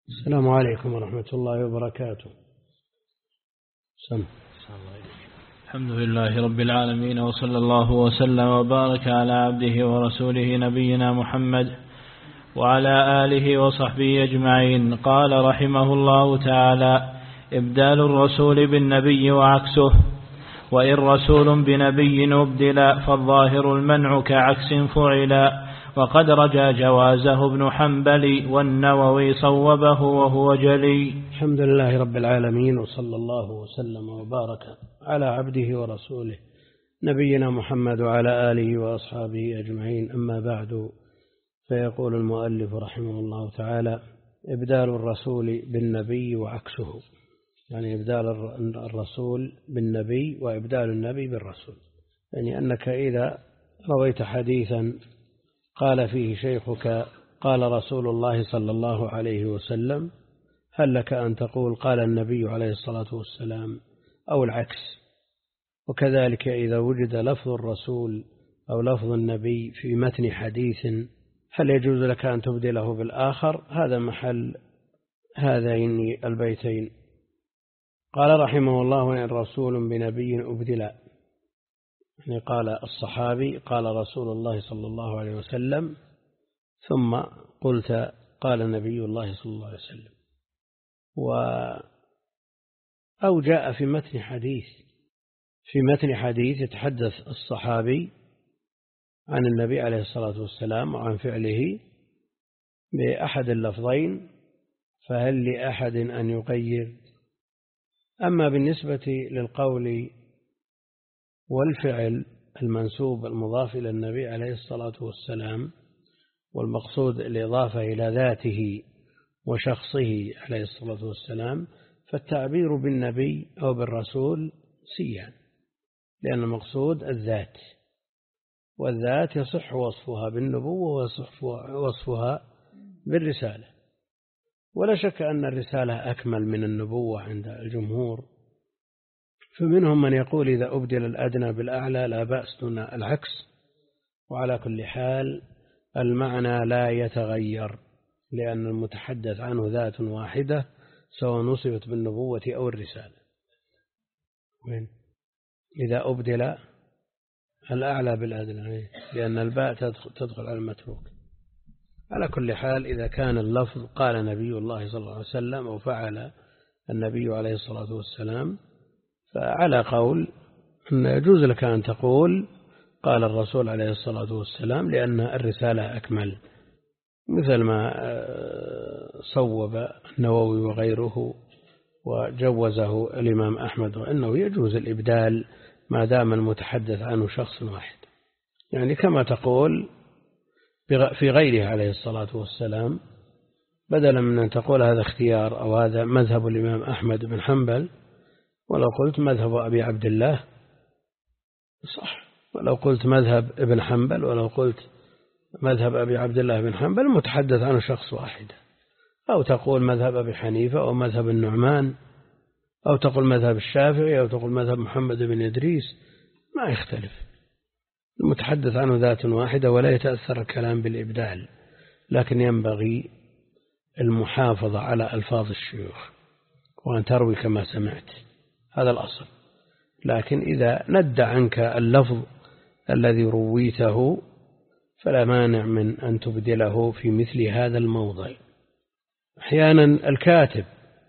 السلام عليكم ورحمة الله وبركاته. الحمد لله رب العالمين، وصلى الله وسلم وبارك على عبده ورسوله نبينا محمد وعلى آله وصحبه أجمعين. قال رحمه الله تعالى: إبدال الرسول بالنبي وعكسه. وإن رسول بنبي أبدل فالظاهر المنع كعكس فعلا، وقد رجى جوازه ابن حنبل والنووي صوبه وهو جلي. الحمد لله رب العالمين، وصلى الله وسلم وبارك على عبده ورسوله نبينا محمد وعلى آله وأصحابه أجمعين. أما بعد، فيقول المؤلف رحمه الله تعالى: إبدال الرسول بالنبي وعكسه، يعني إبدال الرسول بالنبي وإبدال النبي بالرسول، يعني أنك إذا رويت حديثا قال فيه شيخك قال رسول الله صلى الله عليه وسلم، هل لك أن تقول قال النبي عليه الصلاة والسلام أو العكس؟ وكذلك إذا وجد لفظ الرسول أو لفظ النبي في متن حديث، هل يجوز لك أن تبدله بالآخر؟ هذا محل هذين البيتين. قال رحمه الله: وإن رسول بنبي أبدل، يعني قال الصحابي قال رسول الله صلى الله عليه وسلم، ثم قلت قال نبي الله صلى الله عليه وسلم، أو جاء في متن حديث يتحدث الصحابي عن النبي عليه الصلاة والسلام وعن فعله بأحد اللفظين، فهل لأحد أن يغير؟ أما بالنسبة للقول والفعل المنسوب المضاف إلى النبي عليه الصلاة والسلام، والمقصود الإضافة إلى ذاته وشخصه عليه الصلاة والسلام، فالتعبير بالنبي أو بالرسول سيان، لأن المقصود الذات، والذات يصح وصفها بالنبوة ويصح وصفها بالرسالة. ولا شك أن الرسالة أكمل من النبوة عند الجمهور، فمنهم من يقول إذا أبدل الأدنى بالأعلى لا بأس دون العكس، وعلى كل حال المعنى لا يتغير، لأن المتحدث عنه ذات واحدة سواء نصبت بالنبوة أو الرسالة. إذا أبدل الأعلى بالأدنى، لأن الباء تدخل على المتروك. على كل حال إذا كان اللفظ قال نبي الله صلى الله عليه وسلم أو فعل النبي عليه الصلاة والسلام، فعلى قول أن يجوز لك أن تقول قال الرسول عليه الصلاة والسلام، لأن الرسالة أكمل، مثل ما صوب النووي وغيره وجوزه الإمام أحمد، وأنه يجوز الإبدال ما دام المتحدث عنه شخص واحد، يعني كما تقول في غيره عليه الصلاة والسلام، بدلا من أن تقول هذا اختيار أو هذا مذهب الإمام أحمد بن حنبل، ولو قلت مذهب أبي عبد الله صح، ولو قلت مذهب ابن حنبل، ولو قلت مذهب أبي عبد الله بن حنبل، متحدث عنه شخص واحد. أو تقول مذهب أبي حنيفة أو مذهب النعمان، أو تقول مذهب الشافعي، أو تقول مذهب محمد بن إدريس، ما يختلف، المتحدث عنه ذات واحدة، ولا يتأثر الكلام بالإبدال، لكن ينبغي المحافظة على ألفاظ الشيوخ وأن تروي كما سمعت، هذا الأصل. لكن إذا ند عنك اللفظ الذي رويته فلا مانع من أن تبدله في مثل هذا الموضع. أحيانا الكاتب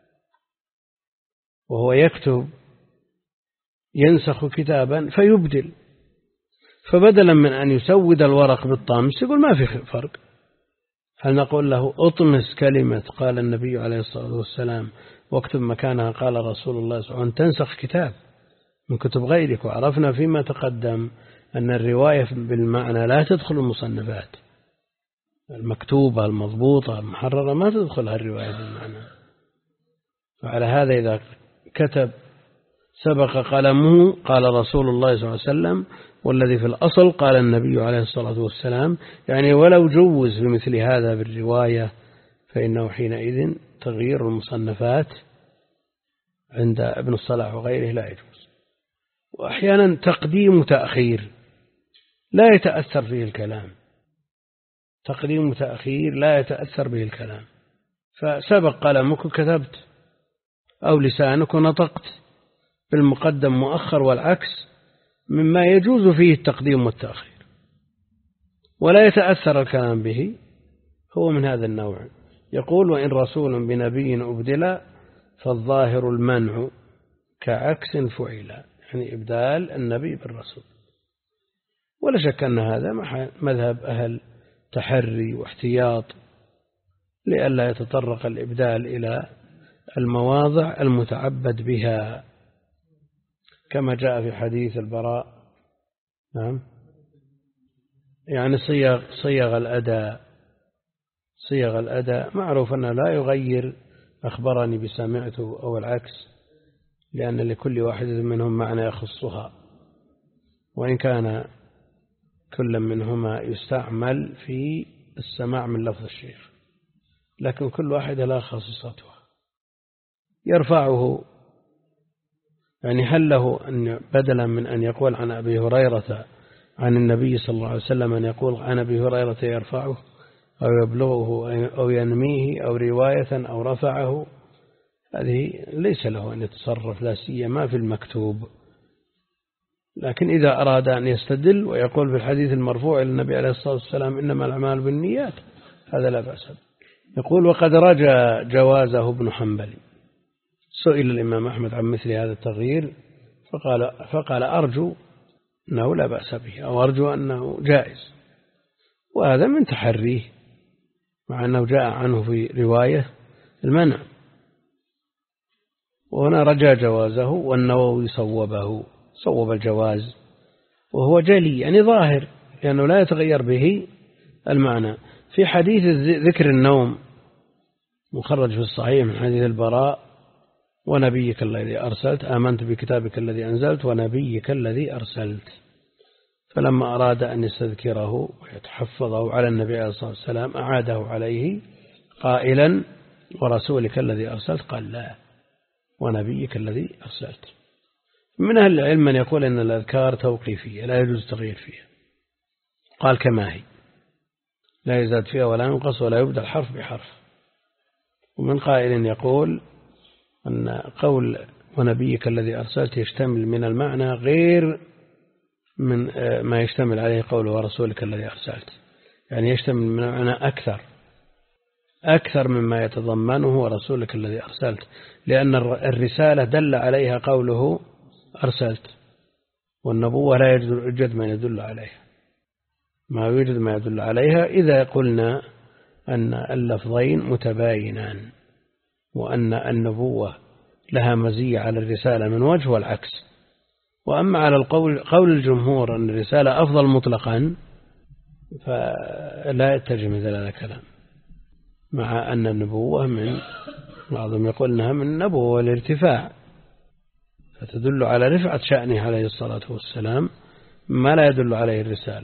وهو يكتب ينسخ كتابا فيبدل، فبدلا من أن يسود الورق بالطمس يقول ما في فرق، هل نقول له اطمس كلمة قال النبي عليه الصلاة والسلام واكتب مكانها قال رسول الله صلى الله عليه وسلم؟ تنسخ كتاب من كتب غيرك، وعرفنا فيما تقدم أن الرواية بالمعنى لا تدخل المصنفات المكتوبة المضبوطة المحررة، ما تدخلها الرواية بالمعنى. فعلى هذا إذا كتب سبق قلمه قال رسول الله صلى الله عليه وسلم، والذي في الأصل قال النبي عليه الصلاة والسلام، يعني ولو جوز بمثل هذا بالرواية، فإنه حينئذ تغيير المصنفات عند ابن الصلاح وغيره لا يجوز. وأحيانا تقديم تأخير لا يتأثر فيه الكلام، تقديم تأخير لا يتأثر به الكلام، فسبق قلمك وكتبت، أو لسانك ونطقت بالمقدم مؤخر والعكس مما يجوز فيه التقديم والتأخير ولا يتأثر الكلام به، هو من هذا النوع. يقول: وإن رسول بنبي أبدل فالظاهر المنع كعكس فعل، يعني إبدال النبي بالرسول. ولا شك أن هذا مذهب أهل تحري واحتياط لئلا يتطرق الإبدال إلى المواضع المتعبد بها، كما جاء في حديث البراء. نعم، يعني صيغ الأداء معروف أنه لا يغير أخبرني بسمعته أو العكس، لأن لكل واحد منهم معنى يخصها، وإن كان كل منهما يستعمل في السماع من لفظ الشيخ، لكن كل واحد لا خاصيتها. يرفعه، يعني هل له أن بدلا من أن يقول عن أبي هريرة عن النبي صلى الله عليه وسلم أن يقول عن أبي هريرة يرفعه أو يبلغه أو ينميه أو رواية أو رفعه، هذه ليس له أن يتصرف، لا سيما في المكتوب. لكن إذا أراد أن يستدل ويقول في الحديث المرفوع إلى النبي عليه الصلاة والسلام إنما الأعمال بالنيات، هذا لا بأس به. يقول: وقد رجى جوازه ابن حنبل. سئل الإمام أحمد عن مثل هذا التغيير فقال أرجو أنه لا بأس به، أو أرجو أنه جائز، وهذا من تحريه، مع أنه جاء عنه في رواية المنع. وهنا رجى جوازه، والنووي صوب الجواز، وهو جلي يعني ظاهر، لأنه لا يتغير به المعنى. في حديث ذكر النوم مخرج في الصحيح من حديث البراء: ونبيك الذي أرسلت، آمنت بكتابك الذي أنزلت ونبيك الذي أرسلت. فلما أراد أن يستذكره ويتحفظه على النبي عليه الصلاة والسلام أعاده عليه قائلا: ورسولك الذي أرسلت، قال: لا، ونبيك الذي أرسلت. من أهل العلم من يقول أن الأذكار توقيفية لا يجوز التغيير فيها، قال كما هي، لا يزاد فيها ولا ينقص ولا يبدل حرف بحرف. ومن قائل يقول أن قول ونبيك الذي أرسلت يشتمل من المعنى غير من ما يشتمل عليه قوله ورسولك الذي أرسلت، يعني يشتمل من المعنى أكثر مما يتضمنه ورسولك الذي أرسلت، لأن الرسالة دل عليها قوله أرسلت، والنبوة لا يوجد ما يدل عليها، ما يوجد ما يدل عليها إذا قلنا أن اللفظين متباينان، وأن النبوة لها مزية على الرسالة من وجه والعكس. وأما على قول الجمهور أن الرسالة أفضل مطلقا فلا يتجه مثل هذا الكلام، مع أن النبوة من بعضهم يقول أنها من النبوة والارتفاع، فتدل على رفعة شأنه عليه الصلاة والسلام ما لا يدل عليه الرسالة.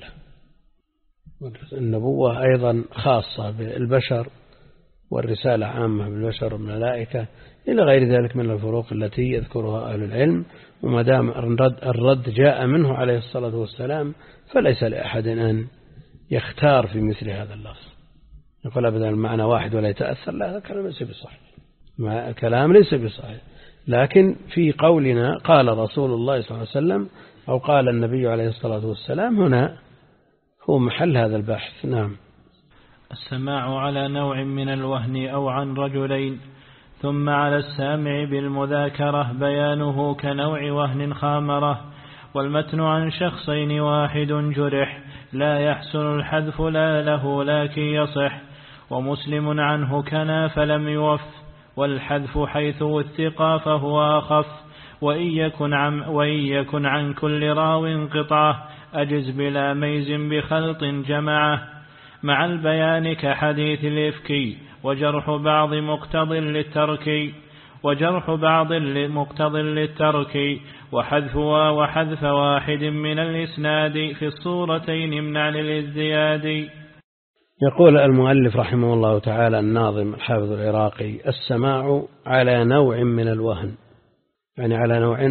النبوة أيضا خاصة بالبشر، والرسالة عامة بالبشر والملائكة، إلى غير ذلك من الفروق التي يذكرها أهل العلم. وما دام الرد جاء منه عليه الصلاة والسلام فليس لأحد أن يختار في مثل هذا اللفظ، يقول أبدا المعنى واحد ولا يتأثر، لا، هذا كلام ليس بصحيح، كلام ليس بصحيح. لكن في قولنا قال رسول الله صلى الله عليه وسلم أو قال النبي عليه الصلاة والسلام، هنا هو محل هذا البحث. نعم. السماع على نوع من الوهن أو عن رجلين، ثم على السامع بالمذاكرة بيانه كنوع وهن خامرة، والمتن عن شخصين واحد جرح، لا يحسن الحذف لا له لكن يصح، ومسلم عنه كنا فلم يوف، والحذف حيث وثق فهو أخف، وإن يكن عن كل راو قطعة أجز بلا ميز بخلط جمعه، مع البيان كحديث الإفك، وجرح بعض مقتض للترك، وحذف واحد من الإسناد في الصورتين منع للازدياد. يقول المؤلف رحمه الله تعالى الناظم الحافظ العراقي: السماع على نوع من الوهن، يعني على نوع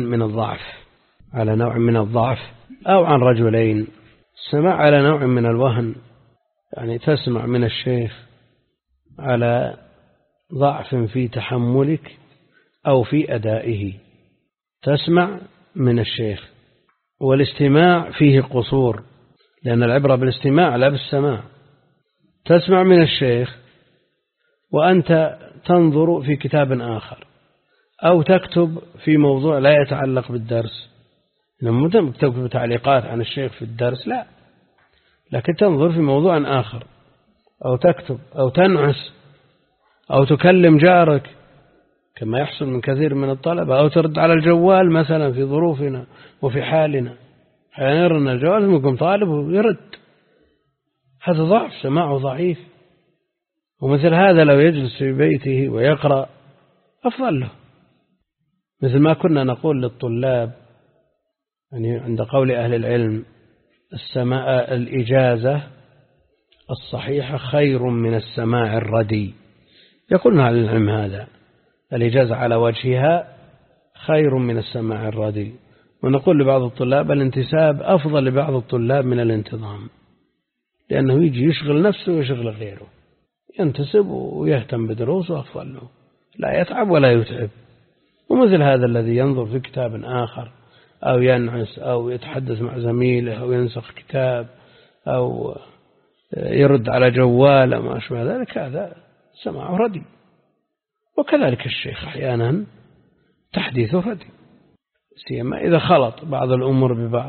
من الضعف، أو عن رجلين. السماع على نوع من الوهن يعني تسمع من الشيخ على ضعف في تحملك أو في أدائه تسمع من الشيخ. والاستماع فيه قصور، لأن العبرة بالاستماع لا بالسماع. تسمع من الشيخ وأنت تنظر في كتاب آخر أو تكتب في موضوع لا يتعلق بالدرس، لما تكتب تعليقات عن الشيخ في الدرس لا، لكن تنظر في موضوع آخر أو تكتب أو تنعس أو تكلم جارك كما يحصل من كثير من الطلبة، أو ترد على الجوال مثلا في ظروفنا وفي حالنا، أحيانا يرن الجوال منكم طالب ويرد، هذا ضعف، سماعه ضعيف. ومثل هذا لو يجلس في بيته ويقرأ أفضل له، مثل ما كنا نقول للطلاب يعني عند قول أهل العلم السماع الإجازة الصحيحة خير من السماع الردي، يقولون أهل العلم هذا، الإجازة على وجهها خير من السماع الردي. ونقول لبعض الطلاب الانتساب أفضل لبعض الطلاب من الانتظام، لأنه يجي يشغل نفسه ويشغل غيره، ينتسب ويهتم بدروسه أفضل له، لا يتعب ولا يتعب. ومثل هذا الذي ينظر في كتاب آخر أو ينعس أو يتحدث مع زميله أو ينسخ كتاب أو يرد على جوال أو ما أشبه ذلك، هذا سماعه ردي. وكذلك الشيخ أحيانا تحديثه ردي، سيما إذا خلط بعض الأمور ببعض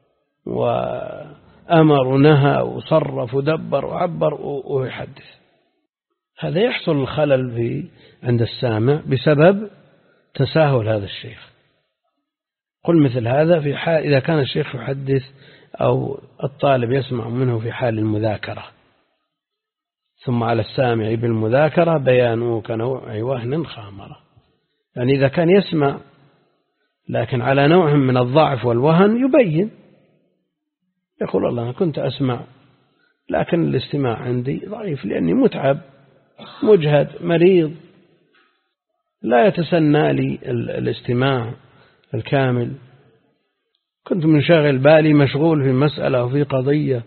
وأمر ونهى وصرف ودبر وعبر ويحدث، هذا يحصل الخلل عند السامع بسبب تساهل هذا الشيخ. قل مثل هذا في حال إذا كان الشيخ يحدث أو الطالب يسمع منه في حال المذاكرة، ثم على السامع بالمذاكرة بيانه كنوع وهن خامرة، يعني إذا كان يسمع لكن على نوع من الضعف والوهن يبين، يقول الله أنا كنت أسمع لكن الاستماع عندي ضعيف لأني متعب مجهد مريض، لا يتسنى لي الاستماع الكامل، كنت منشغل بالي مشغول في مسألة وفي قضية.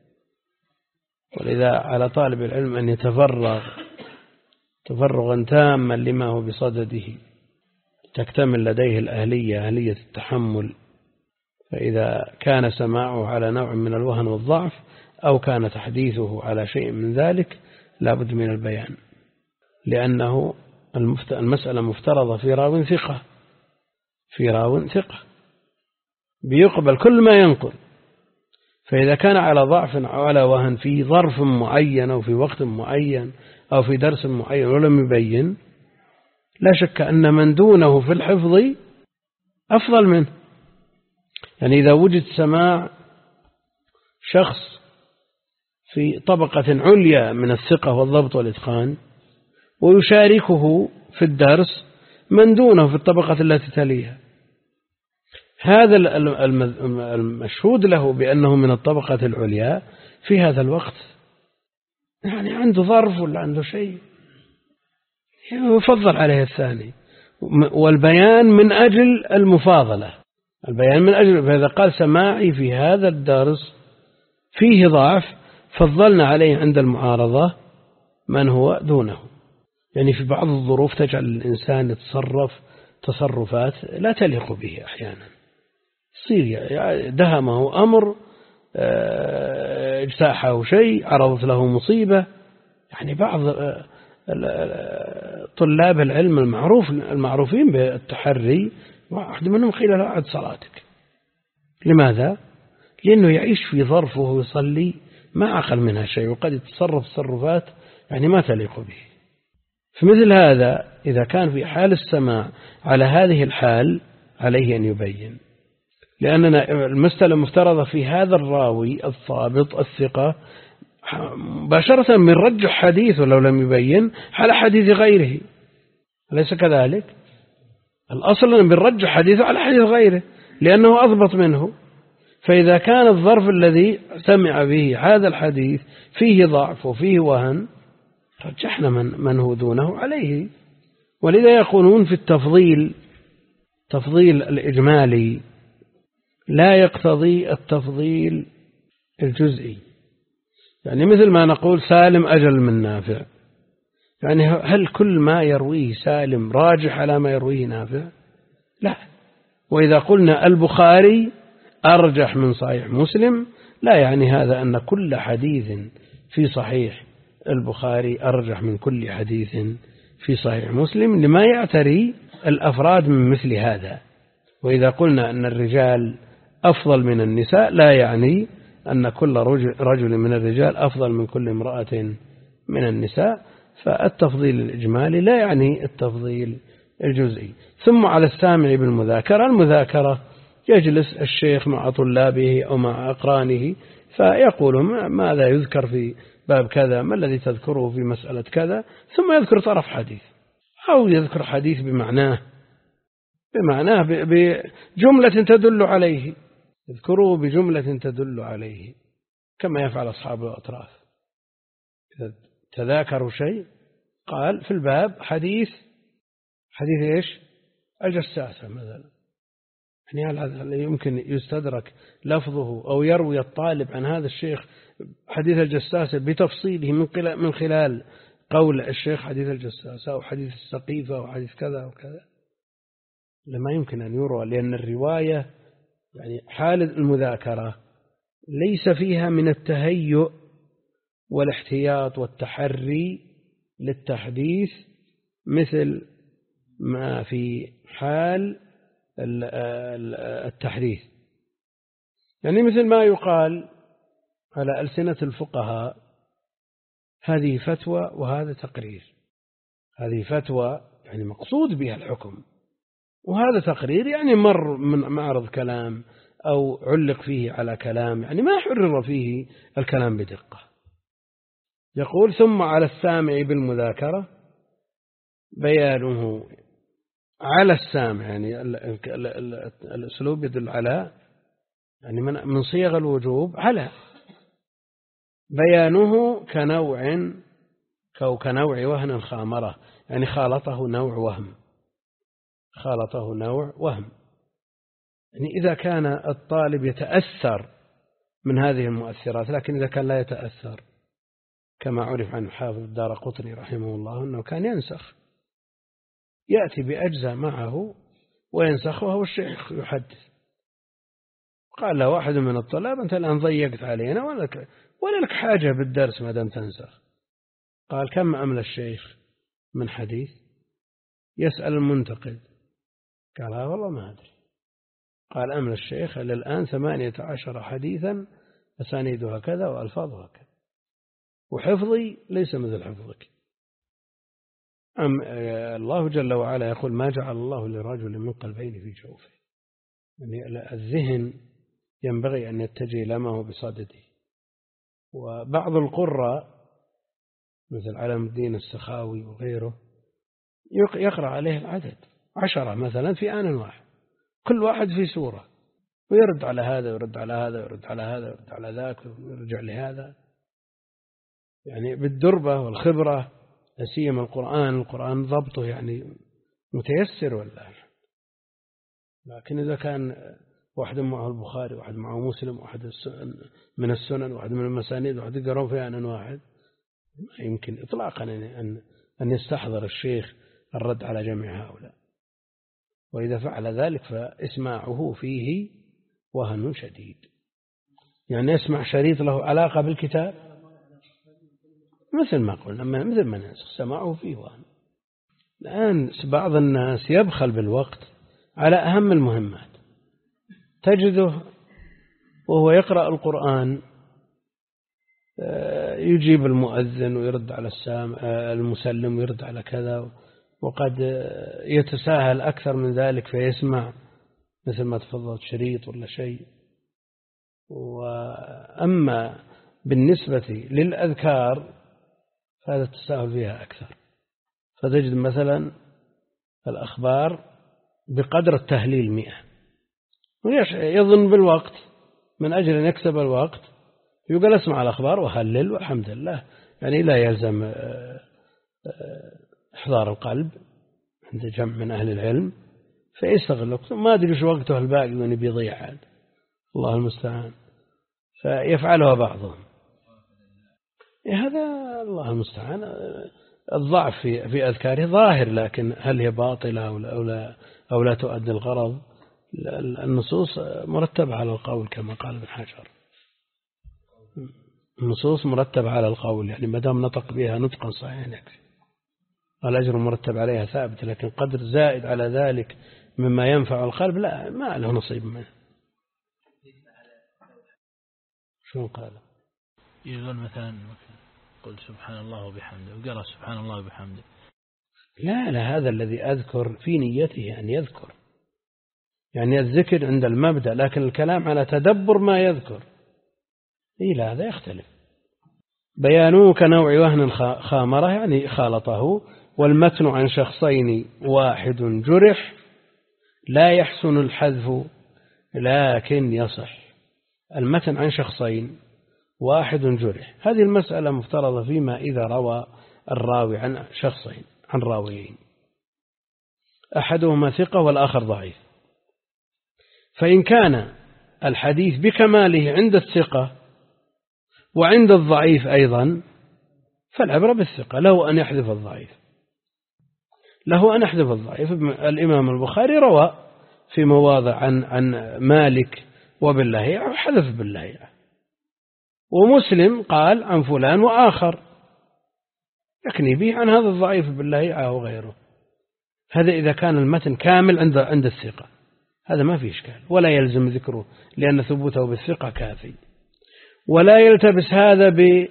ولذا على طالب العلم أن يتفرغ تفرغا تاما لما هو بصدده، تكتمل لديه الأهلية، أهلية التحمل. فإذا كان سماعه على نوع من الوهن والضعف أو كان تحديثه على شيء من ذلك لا بد من البيان، لأنه المسألة مفترضة في راو ثقة، في راو ثقة بيقبل كل ما ينقل. فإذا كان على ضعف أو على وهن في ظرف معين أو في وقت معين أو في درس معين ولم يبين، لا شك أن من دونه في الحفظ أفضل منه. يعني إذا وجد سماع شخص في طبقة عليا من الثقة والضبط والإتقان ويشاركه في الدرس من دونه في الطبقة التي تليها، هذا المشهود له بأنه من الطبقة العليا في هذا الوقت يعني عنده ظرف ولا عنده شيء يفضل عليه الثاني. والبيان من أجل المفاضلة، البيان من أجل، فإذا قال سماعي في هذا الدرس فيه ضعف فضلنا عليه عند المعارضة من هو دونه. يعني في بعض الظروف تجعل الإنسان يتصرف تصرفات لا تليق به، أحيانا يصير دهمه أمر، اجتاحه شيء، عرضت له مصيبة. يعني بعض طلاب العلم المعروفين بالتحري واحد منهم قيل له أعد صلاتك. لماذا؟ لأنه يعيش في ظرفه ويصلي ما عقل منها شيء، وقد يتصرف تصرفات يعني ما تليق به. فمثل هذا إذا كان في حال السماع على هذه الحال عليه أن يبين، لأننا المسألة مفترضة في هذا الراوي الضابط الثقة مباشرة من رجح حديث ولو لم يبين على حديث غيره، أليس كذلك؟ الأصل أن بنرجح حديثه على حديث غيره لأنه أضبط منه. فإذا كان الظرف الذي سمع به هذا الحديث فيه ضعف وفيه وهن رجحنا من هو دونه عليه. ولذا يقولون في تفضيل الإجمالي لا يقتضي التفضيل الجزئي. يعني مثل ما نقول سالم أجل من نافع، يعني هل كل ما يرويه سالم راجح على ما يرويه نافع؟ لا. وإذا قلنا البخاري أرجح من صحيح مسلم لا يعني هذا أن كل حديث في صحيح البخاري أرجح من كل حديث في صحيح مسلم، لما يعتري الأفراد من مثل هذا. وإذا قلنا أن الرجال أفضل من النساء لا يعني أن كل رجل من الرجال أفضل من كل امرأة من النساء، فالتفضيل الإجمالي لا يعني التفضيل الجزئي. ثم على السامع بالمذاكرة، المذاكرة يجلس الشيخ مع طلابه أو مع أقرانه فيقول ماذا يذكر في باب كذا، ما الذي تذكره في مسألة كذا، ثم يذكر طرف حديث أو يذكر حديث بمعناه بجملة تدل عليه، يذكره بجملة تدل عليه كما يفعل أصحاب الأطراف. إذا تذاكروا شيء قال في الباب حديث إيش؟ الجساسة مثلا، يعني هل يمكن يستدرك لفظه أو يروي الطالب عن هذا الشيخ حديث الجساسة بتفصيله من خلال قول الشيخ حديث الجساسة أو حديث السقيفة أو حديث كذا وكذا؟ لما يمكن أن يروى، لأن الرواية يعني حال المذاكرة ليس فيها من التهيؤ والاحتياط والتحري للتحديث مثل ما في حال التحديث. يعني مثل ما يقال على ألسنة الفقهاء هذه فتوى وهذا تقرير، هذه فتوى يعني مقصود بها الحكم، وهذا تقرير يعني مر من معرض كلام أو علق فيه على كلام، يعني ما حرر فيه الكلام بدقة. يقول ثم على السامع بالمذاكرة بيانه على السامع، يعني الأسلوب يدل على، يعني من صيغ الوجوب على، بيانه كنوع وهن خامرة، يعني خالطه نوع وهم. يعني إذا كان الطالب يتأثر من هذه المؤثرات، لكن إذا كان لا يتأثر كما عرف عن حافظ الدارقطني رحمه الله أنه كان ينسخ، يأتي بأجزاء معه وينسخ وهو الشيخ يحدث. قال له واحد من الطلاب أنت الآن ضيقت علينا ولا لك حاجة بالدرس ما دام تنسخ. قال كم أمل الشيخ من حديث؟ يسأل المنتقد. قال والله ما أدري. قال أمل الشيخ إلى الآن 18 حديثا أسانيدها كذا وألفاظها كذا، وحفظي ليس مثل حفظك. الله جل وعلا يقول ما جعل الله لرجل من قلبين في جوفه، يعني الذهن ينبغي أن يتجه إلى ما هو بصدده. وبعض القراء مثل علم الدين السخاوي وغيره يقرأ عليه العدد 10 مثلا في آن واحد، كل واحد في سورة، ويرد على هذا ويرد على هذا ويرد على هذا ويرد على ذاك ويرجع لهذا، يعني بالدربة والخبرة. سيما القرآن ضبطه يعني متيسر والله. لكن إذا كان واحد معه البخاري واحد معه مسلم واحد من السنن واحد من المسانيد واحد يقرأون في آن واحد، ما يمكن إطلاقا أن يستحضر الشيخ الرد على جميع هؤلاء. وإذا فعل ذلك فإسماعه فيه وهن شديد، يعني يسمع شريط له علاقة بالكتاب مثل ما قلنا، مثل ما ننسخ سماعه فيه وهن. الآن بعض الناس يبخل بالوقت على أهم المهمات، تجده وهو يقرأ القرآن يجيب المؤذن ويرد على المسلم ويرد على كذا، وقد يتساهل أكثر من ذلك فيسمع مثل ما تفضلت شريط ولا شيء. وأما بالنسبة للأذكار فهذا التساهل فيها أكثر، فتجد مثلا الأخبار بقدر التهليل 100، يظن بالوقت من أجل أن يكسب الوقت يقول اسمع الأخبار وهلل والحمد لله، يعني لا يلزم إحضار القلب عند جمع من أهل العلم، فيستغل وقته، ما أدري شو وقته الباقي وأن بيضيع، الله المستعان. فيفعلها بعضهم، هذا الله المستعان الضعف في أذكاره ظاهر، لكن هل هي باطلة أو لا تؤدي الغرض؟ النصوص مرتبة على القول كما قال ابن حجر، النصوص مرتبة على القول، يعني ما دام نطق بها نطقا صحيحا يكفي، الأجر مرتب عليها ثابت، لكن قدر زائد على ذلك مما ينفع القلب لا، ما له نصيب منه. شو قال؟ يقول مثلا قل سبحان الله وبحمده وقرأ سبحان الله وبحمده. لا، هذا الذي أذكر في نيته أن يذكر، يعني الذكر عند المبدأ، لكن الكلام على تدبر ما يذكر لا، هذا يختلف. بيانه كنوع وهن خامرة، يعني خالطه، والمتن عن شخصين واحد جرح لا يحسن الحذف لكن يصح. المتن عن شخصين واحد جرح، هذه المسألة مفترضة فيما إذا روى الراوي عن شخصين، عن راويين، أحدهما ثقة والآخر ضعيف، فإن كان الحديث بكماله عند الثقة وعند الضعيف أيضا فالعبرة بالثقة، له أن يحذف الضعيف، له أن يحذف الضعيف. الإمام البخاري روى في مواضع عن مالك وباللهيعة وحذف باللهيعة، ومسلم قال عن فلان وآخر يكني به عن هذا الضعيف باللهيعة وغيره. هذا إذا كان المتن كامل عند الثقة، هذا ما فيه إشكال ولا يلزم ذكره، لأن ثبوته بالثقة كافي. ولا يلتبس هذا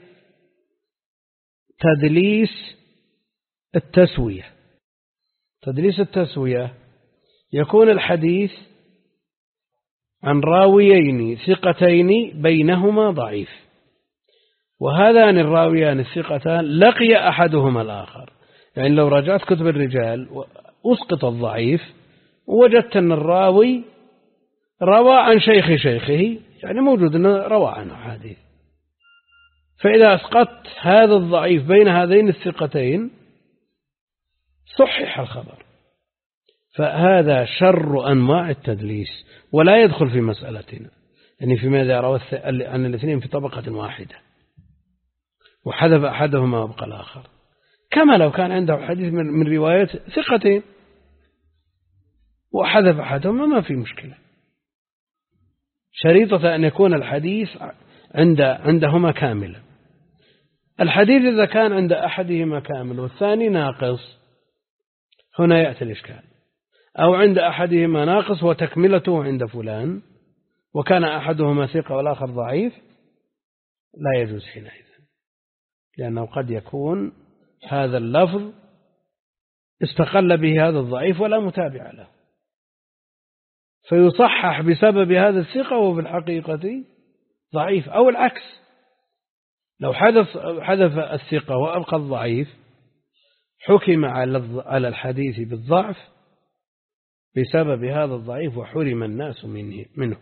بتدليس التسوية. تدليس التسوية يكون الحديث عن راويين ثقتين بينهما ضعيف، وهذان الراويان الثقتان لقي أحدهما الآخر، يعني لو رجعت كتب الرجال وأسقط الضعيف ووجدت أن الراوي روى عن شيخه، يعني موجود أنه روى عنه حديث، فإذا أسقطت هذا الضعيف بين هذين الثقتين صحح الخبر، فهذا شر أنواع التدليس ولا يدخل في مسألتنا، يعني فيما إذا روى عن الاثنين في طبقة واحدة وحذف أحدهما وابقى الآخر، كما لو كان عنده حديث من رواية ثقتين وحذف أحدهما ما في مشكلة، شريطة أن يكون الحديث عندهما كاملا. الحديث إذا كان عند أحدهما كامل والثاني ناقص هنا يأتي الإشكال، أو عند أحدهما ناقص وتكملته عند فلان وكان أحدهما ثقة والآخر ضعيف لا يجوز حينئذ، لأنه قد يكون هذا اللفظ استقل به هذا الضعيف ولا متابع له، فيصحح بسبب هذا الثقة وفي الحقيقة ضعيف، أو العكس، لو حذف الثقة وأبقى الضعيف حكم على الحديث بالضعف بسبب هذا الضعيف وحرم الناس منه.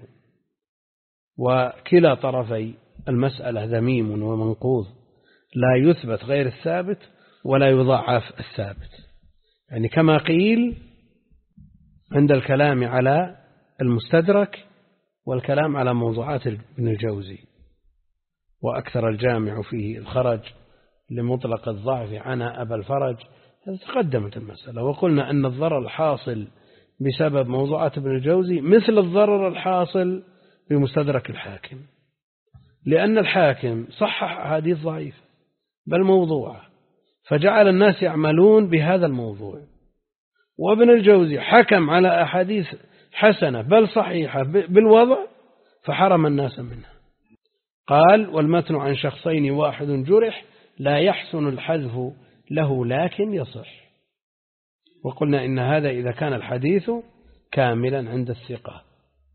وكلا طرفي المسألة ذميم ومنقوض، لا يثبت غير الثابت ولا يضعف الثابت، يعني كما قيل عند الكلام على المستدرك والكلام على موضوعات ابن الجوزي، وأكثر الجامع فيه الخرج لمطلق الضعف عنا أبا الفرج. تقدمت المسألة وقلنا أن الضرر الحاصل بسبب موضوعات ابن الجوزي مثل الضرر الحاصل بمستدرك الحاكم، لأن الحاكم صحح أحاديث ضعيفة بل موضوعة فجعل الناس يعملون بهذا الموضوع، وابن الجوزي حكم على أحاديث حسنة بل صحيحة بالوضع فحرم الناس منها. قال والمتن عن شخصين واحد جرح لا يحسن الحذف له لكن يصح، وقلنا إن هذا إذا كان الحديث كاملا عند الثقة.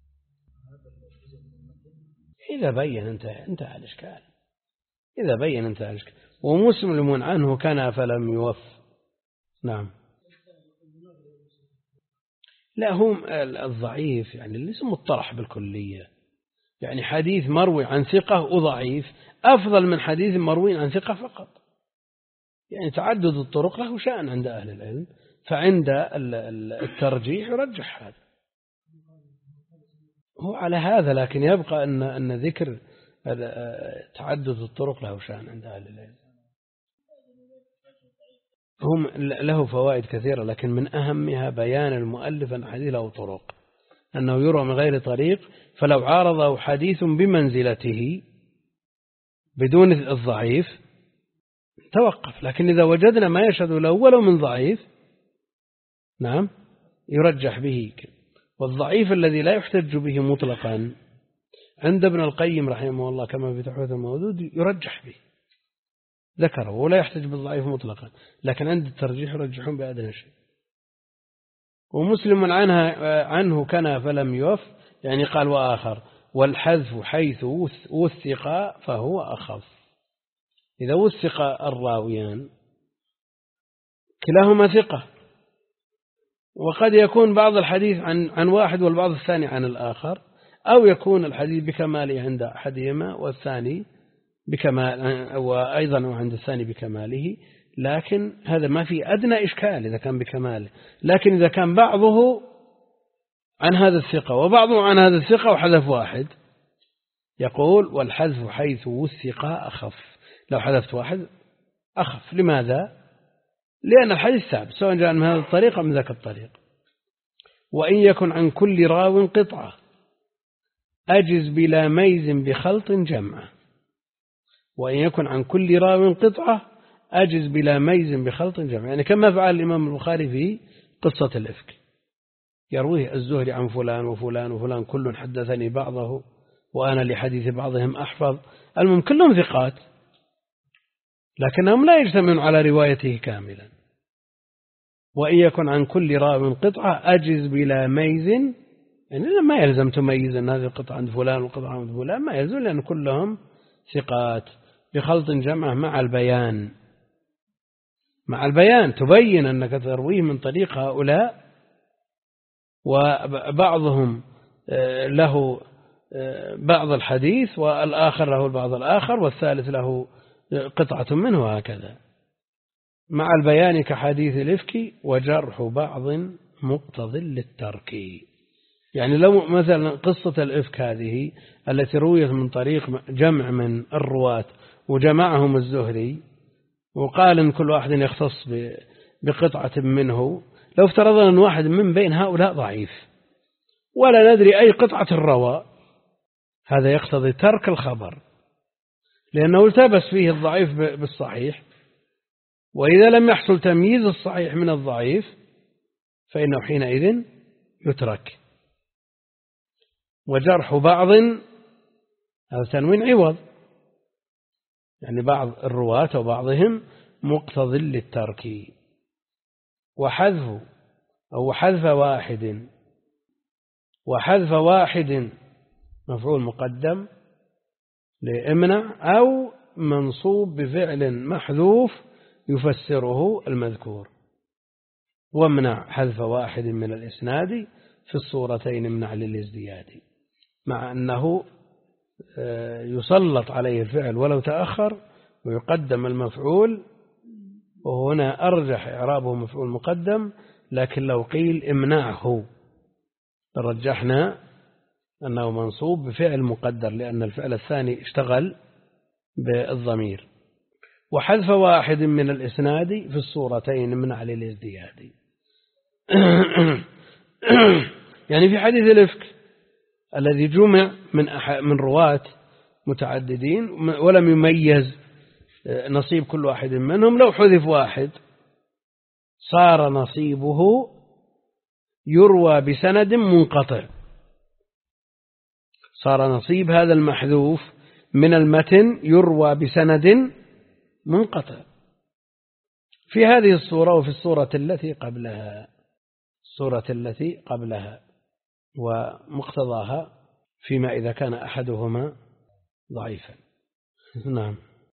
إذا بين انتهى الإشكال، إذا بين انتهى الإشكال. ومسلم عنه كان فلم يوف. نعم. لا، هم الضعيف يعني ليس مطرح بالكلية، يعني حديث مروي عن ثقة وضعيف أفضل من حديث مروي عن ثقة فقط، يعني تعدد الطرق له شأن عند أهل العلم، فعند الترجيح يرجح هذا هو على هذا، لكن يبقى أن ذكر تعدد الطرق له شأن عند أهل العلم. له فوائد كثيرة، لكن من أهمها بيان المؤلف أن الحديث له طرق، أنه يروى من غير طريق، فلو عارضه حديث بمنزلته بدون الضعيف توقف. لكن إذا وجدنا ما يشهد له ولو من ضعيف نعم يرجح به. والضعيف الذي لا يحتج به مطلقا عند ابن القيم رحمه الله كما في تحفة المودود يرجح به، ذكره ولا يحتج بالضعيف مطلقا، لكن عند الترجيح يرجحون بأدنى شيء. ومسلم عنه كان فلم يوف، يعني قال وآخر والحذف حيث وثق فهو أخف. إذا وثق الراويان كلاهما ثقة، وقد يكون بعض الحديث عن واحد والبعض الثاني عن الآخر، أو يكون الحديث بكماله عند أحدهما والثاني بكمال، وأيضا عند الثاني بكماله، لكن هذا ما في أدنى إشكال إذا كان بكماله. لكن إذا كان بعضه عن هذا الثقة وبعضه عن هذا الثقة وحذف واحد، يقول والحذف حيث وثق أخف. لو حذفت واحد أخف. لماذا؟ لأن الحديث ثابت سواء جاء من هذا الطريق أو من ذاك الطريق. وإن يكن عن كل راو قطعة أجز بلا ميز بخلط جمعة. وإن يكن عن كل راو قطعة أجز بلا ميز بخلط جمعة، يعني كما فعل الإمام البخاري في قصة الإفك، يرويه الزهري عن فلان وفلان وفلان كل حدثني بعضه وأنا لحديث بعضهم أحفظ. المهم كلهم ثقات، لكنهم لا يجتمعون على روايته كاملا. وإن يكن عن كل راو قطعة أجز بلا ميز، يعني ما يلزم تميز أن هذه القطعة عند فلان والقطعة عند فلان، ما يلزم، لأن كلهم ثقات. بخلط جمعة مع البيان، مع البيان تبين أنك ترويه من طريق هؤلاء، وبعضهم له بعض الحديث والآخر له البعض الآخر والثالث له قطعة منه، وهكذا مع البيان كحديث الإفك وجرح بعض مقتض للترك. يعني لو مثلا قصة الإفك هذه التي رويت من طريق جمع من الرواة وجمعهم الزهري وقال إن كل واحد يختص بقطعة منه، لو افترضنا أن واحد من بين هؤلاء ضعيف ولا ندري أي قطعة الروى، هذا يقتضي ترك الخبر، لأنه التبس فيه الضعيف بالصحيح، وإذا لم يحصل تمييز الصحيح من الضعيف فإنه حينئذ يترك. وجرح بعض هذا تنوين عوض، يعني بعض الرواة وبعضهم مقتض للترك. وحذف واحد مفعول مقدم لإمنع، أو منصوب بفعل محذوف يفسره المذكور. وامنع حذف واحد من الإسناد في الصورتين امنع للازدياد، مع أنه يسلط عليه الفعل ولو تأخر ويقدم المفعول، وهنا أرجح إعرابه مفعول مقدم، لكن لو قيل امنعه رجحنا أنه منصوب بفعل مقدر، لأن الفعل الثاني اشتغل بالضمير. وحذف واحد من الإسناد في الصورتين امنع للازدياد. يعني في حديث الإفك الذي جمع من رواة متعددين ولم يميز نصيب كل واحد منهم، لو حذف واحد صار نصيبه يروى بسند منقطع، صار نصيب هذا المحذوف من المتن يروى بسند منقطع في هذه الصورة وفي الصورة التي قبلها، ومقتضاها فيما إذا كان أحدهما ضعيفا. نعم.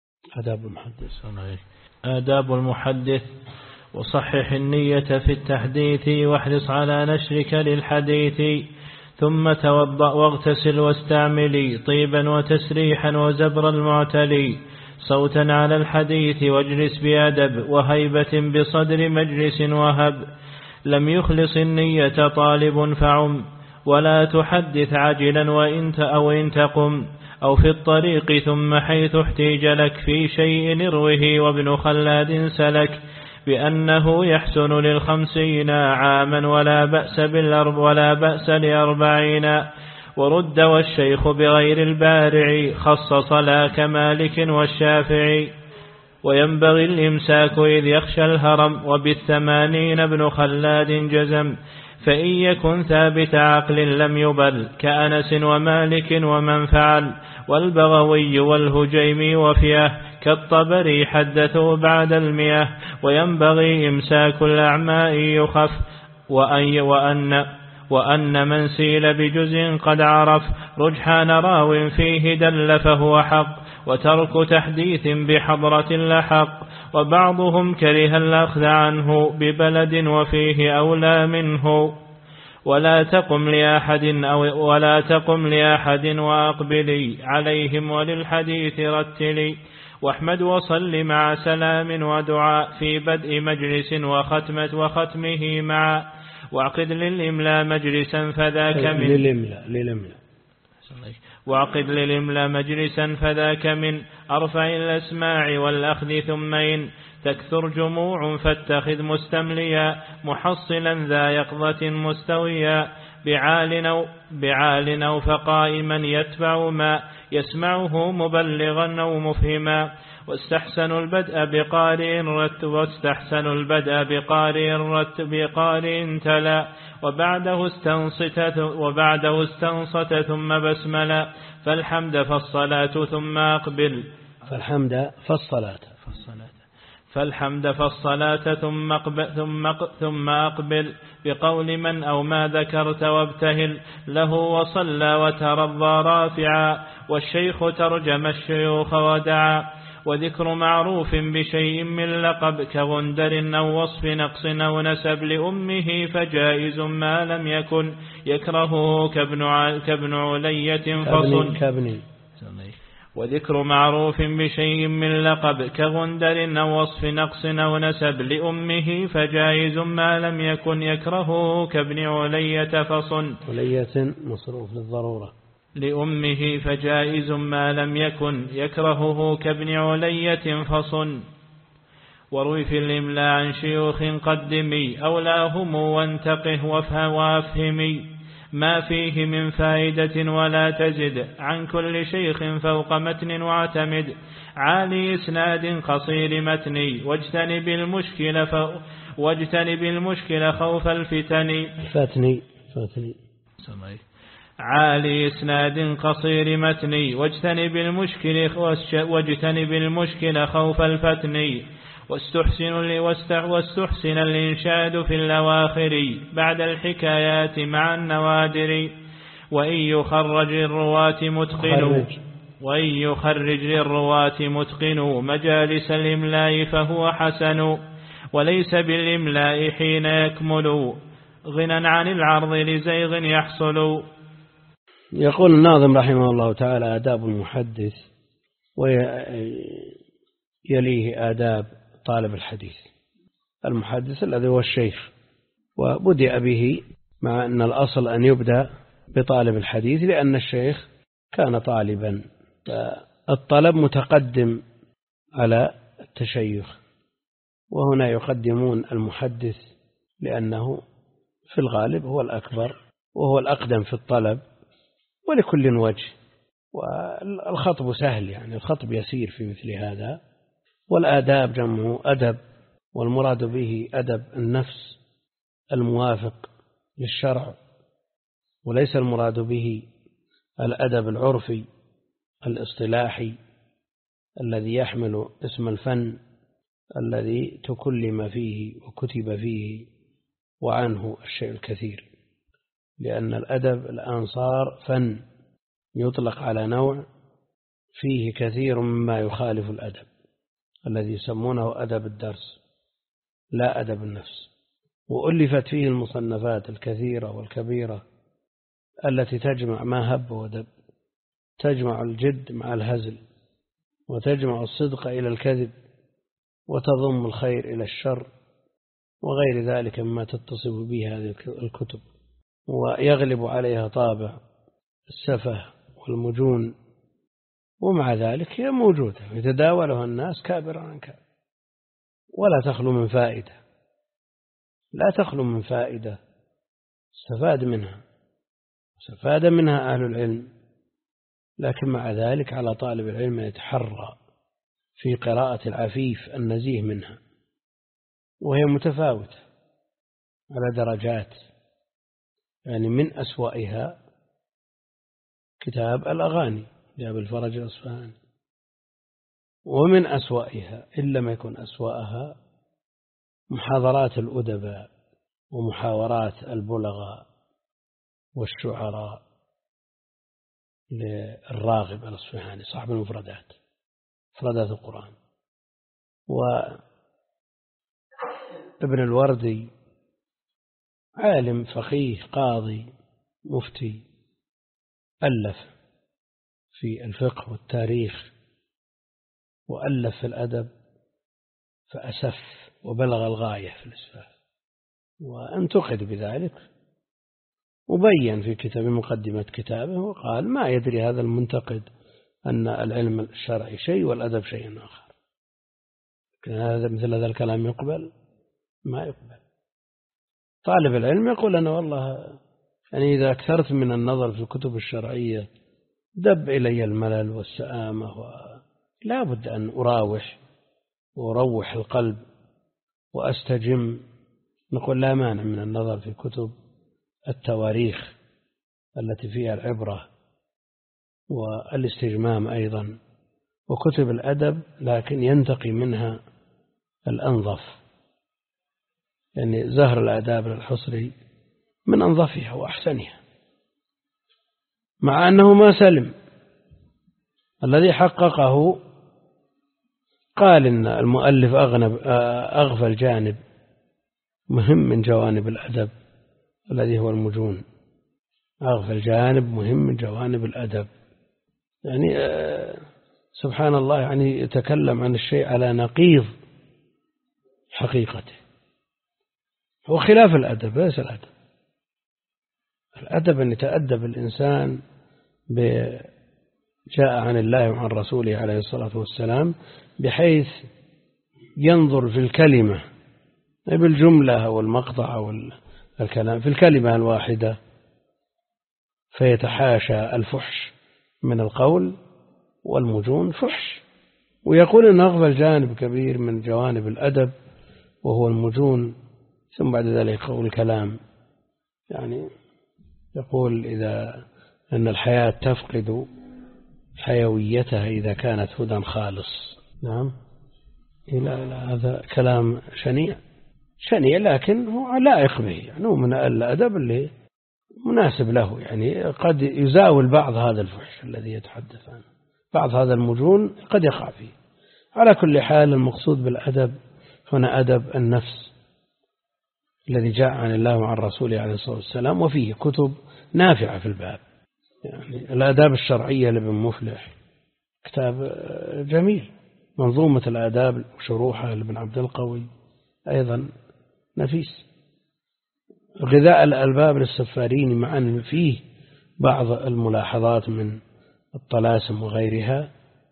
آداب المحدث. وصحح النية في التحديث واحرص على نشرك للحديث، ثم توضأ واغتسل واستعملي طيبا وتسريحا وزبر المعتلي، صوتا على الحديث واجلس بأدب وهيبة بصدر مجلس وهب، لم يخلص النية طالب فعم، ولا تحدث عاجلا وإن تقم، أو في الطريق ثم حيث احتيج لك في شيء اروه، وابن خلاد سلك بأنه يحسن ل50 عاما ولا بأس ل40. ورد والشيخ بغير البارع خصص لا كمالك والشافعي. وينبغي الإمساك إذ يخشى الهرم وبال80 ابن خلاد جزم. فإن يكن ثابت عقل لم يبل كأنس ومالك ومن فعل. والبغوي والهجيمي وفيه كالطبري حدثوا بعد 100. وينبغي إمساك الأعماء يخف وأن من سيل بجزء قد عرف رجحان راو فيه دل فهو حق. وترك تحديث بحضرة لحق. وبعضهم كره الأخذ عنه ببلد وفيه أولى منه. ولا تقم لأحد وأقبلي عليهم وللحديث رتلي. واحمد وصل مع سلام ودعاء في بدء مجلس وختمه معا. واعقد للإملاء مجلسا فذاك من أرفع الأسماع والأخذ. ثم إن تكثر جموع فاتخذ مستمليا محصلا ذا يقظة مستويا. بعال أو فقائما يتبع ما يسمعه مبلغا أو مفهما. واستحسن البدء بقارئ تلا. وبعده استنصت ثم بسملا. فالحمد فالصلاة ثم أقبل بقول من أو ما ذكرت وابتهل له وصلى وترضى رافعا. والشيخ ترجم الشيوخ ودعا. وذكر معروف بشيء من لقب كغندر أو وصف نقص أو نسب لأمه فجائز ما لم يكن يكرهه كابن علية فصل. وذكر معروف بشيء من لقب كغندر أو وصف نقص أو نسب لأمه فجائز ما لم يكن يكرهه كابن علية فصل. علية مصروف للضرورة. لأمه فجائز ما لم يكن يكرهه كابن علية فصل. وروي في الإملاء عن شيوخ قدمي أولاهم وانتقه وافهمي ما فيه من فائدة ولا تزد عن كل شيخ فوق متن واعتمد. عالي إسناد قصير متني واجتنب المشكل خوف الفتن. عالي إسناد قصير متني واجتنب المشكل خوف الفتن. واستحسن الإنشاد في الأواخر بعد الحكايات مع النوادر. وإن يخرج للرواة متقن مجالس الإملاء فهو حسن. وليس بالإملاء حين يكمل غنى عن العرض لزيغ يحصل. يقول الناظم رحمه الله تعالى آداب المحدث ويليه آداب طالب الحديث. المحدث الذي هو الشيخ وبدأ به مع أن الأصل أن يبدأ بطالب الحديث لأن الشيخ كان طالبا فالطلب متقدم على التشيخ. وهنا يقدمون المحدث لأنه في الغالب هو الأكبر وهو الأقدم في الطلب ولكل وجه. والخطب سهل يعني الخطب يسير في مثل هذا. والآداب جمع أدب والمراد به أدب النفس الموافق للشرع وليس المراد به الأدب العرفي الاصطلاحي الذي يحمل اسم الفن الذي تكلم فيه وكتب فيه وعنه الشيء الكثير. لأن الأدب الآن صار فن يطلق على نوع فيه كثير مما يخالف الأدب الذي يسمونه أدب الدرس لا أدب النفس. وألفت فيه المصنفات الكثيرة والكبيرة التي تجمع ما هب ودب، تجمع الجد مع الهزل وتجمع الصدق إلى الكذب وتضم الخير إلى الشر وغير ذلك مما تتصف به هذه الكتب. ويغلب عليها طابع السفه والمجون ومع ذلك هي موجودة يتداولها الناس كابرا عن كابر. ولا تخلو من فائدة، لا تخلو من فائدة استفاد منها أهل العلم، لكن مع ذلك على طالب العلم يتحرى في قراءة العفيف النزيه منها، وهي متفاوتة على درجات. يعني من أسوأها كتاب الأغاني لأبي الفرج الأصفهاني، ومن أسوأها إن لم يكن أسوأها محاضرات الأدباء ومحاورات البلغاء والشعراء للراغب الأصفهاني صاحب المفردات، مفردات القرآن. وابن الوردي عالم فقيه قاضي مفتي، ألف في الفقه والتاريخ وألف في الأدب فأسف وبلغ الغاية في الإسفاف، وانتقد بذلك، وبين في كتاب مقدمة كتابه وقال ما يدري هذا المنتقد أن العلم الشرعي شيء والأدب شيء آخر. مثل هذا الكلام يقبل؟ ما يقبل. طالب العلم يقول أنا والله يعني إذا أكثرت من النظر في الكتب الشرعية دب إلي الملل والسآمة، لا بد أن أروح القلب وأستجم. نقول لا مانع من النظر في كتب التواريخ التي فيها العبرة والاستجمام أيضا، وكتب الأدب لكن ينتقي منها الأنظف. يعني زهر الآداب للحصري من أنظفها وأحسنها، مع أنه ما سلم. الذي حققه قال إن المؤلف أغفل جانب مهم من جوانب الأدب الذي هو المجون، أغفل جانب مهم من جوانب الأدب. يعني سبحان الله، يعني يتكلم عن الشيء على نقيض حقيقته، هو خلاف الأدب ليس الأدب. الأدب أن يتأدب الإنسان جاء عن الله وعن رسوله عليه الصلاة والسلام بحيث ينظر في الكلمة بالجملة والمقطع والكلام في الكلمة الواحدة، فيتحاشى الفحش من القول والمجون فحش، ويقول أن أغفل جانب كبير من جوانب الأدب وهو المجون، ثم بعد ذلك يقول الكلام. يعني يقول إذا أن الحياة تفقد حيويتها إذا كانت هدى خالص. نعم، لا هذا كلام شنيع لكن هو لائق به، يعني هو من الأدب اللي مناسب له. يعني قد يزاول بعض هذا الفحش الذي يتحدث عنه، بعض هذا المجون قد يقع فيه. على كل حال المقصود بالأدب هنا أدب النفس الذي جاء عن الله وعن رسوله عليه الصلاة والسلام، وفيه كتب نافعة في الباب. يعني الآداب الشرعية لابن مفلح كتاب جميل، منظومة الآداب وشروحها لابن عبد القوي أيضا نفيس. غذاء الألباب للسفارين مع أن فيه بعض الملاحظات من الطلاسم وغيرها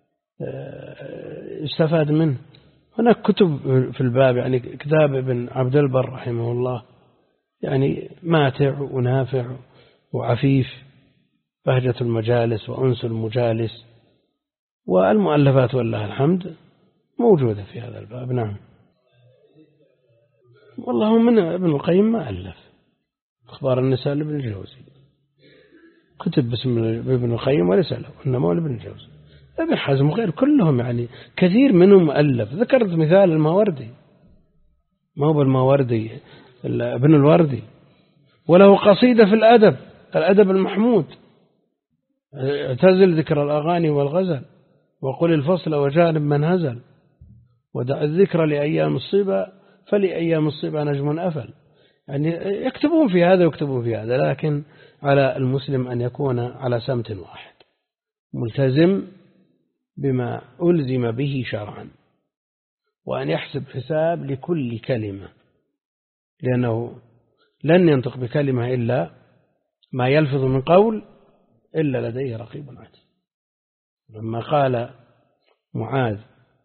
استفاد منه. هناك كتب في الباب، يعني كتاب ابن عبد البر رحمه الله يعني ماتع ونافع وعفيف، بهجة المجالس وأنس المجالس، والمؤلفات والله الحمد موجودة في هذا الباب. نعم، والله من ابن القيم ما ألف أخبار النساء لابن الجوزي، كتب باسم ابن القيم وليس له، إنما هو لابن الجوزي. ابن حزم وغير كلهم يعني كثير منهم ألف. ذكرت مثال الماوردي، ما هو بالماوردي ابن الوردي، وله قصيدة في الأدب المحمود، اعتزل ذكر الأغاني والغزل وقل الفصل وجانب من هزل، ودع الذكر لأيام الصبا فلأيام الصبا نجم أفل. يعني يكتبون في هذا ويكتبون في هذا، لكن على المسلم أن يكون على سمت واحد ملتزم بما ألزم به شرعا، وأن يحسب حساب لكل كلمة، لأنه لن ينطق بكلمة إلا ما يلفظ من قول إلا لديه رقيب عتيد. لما قال معاذ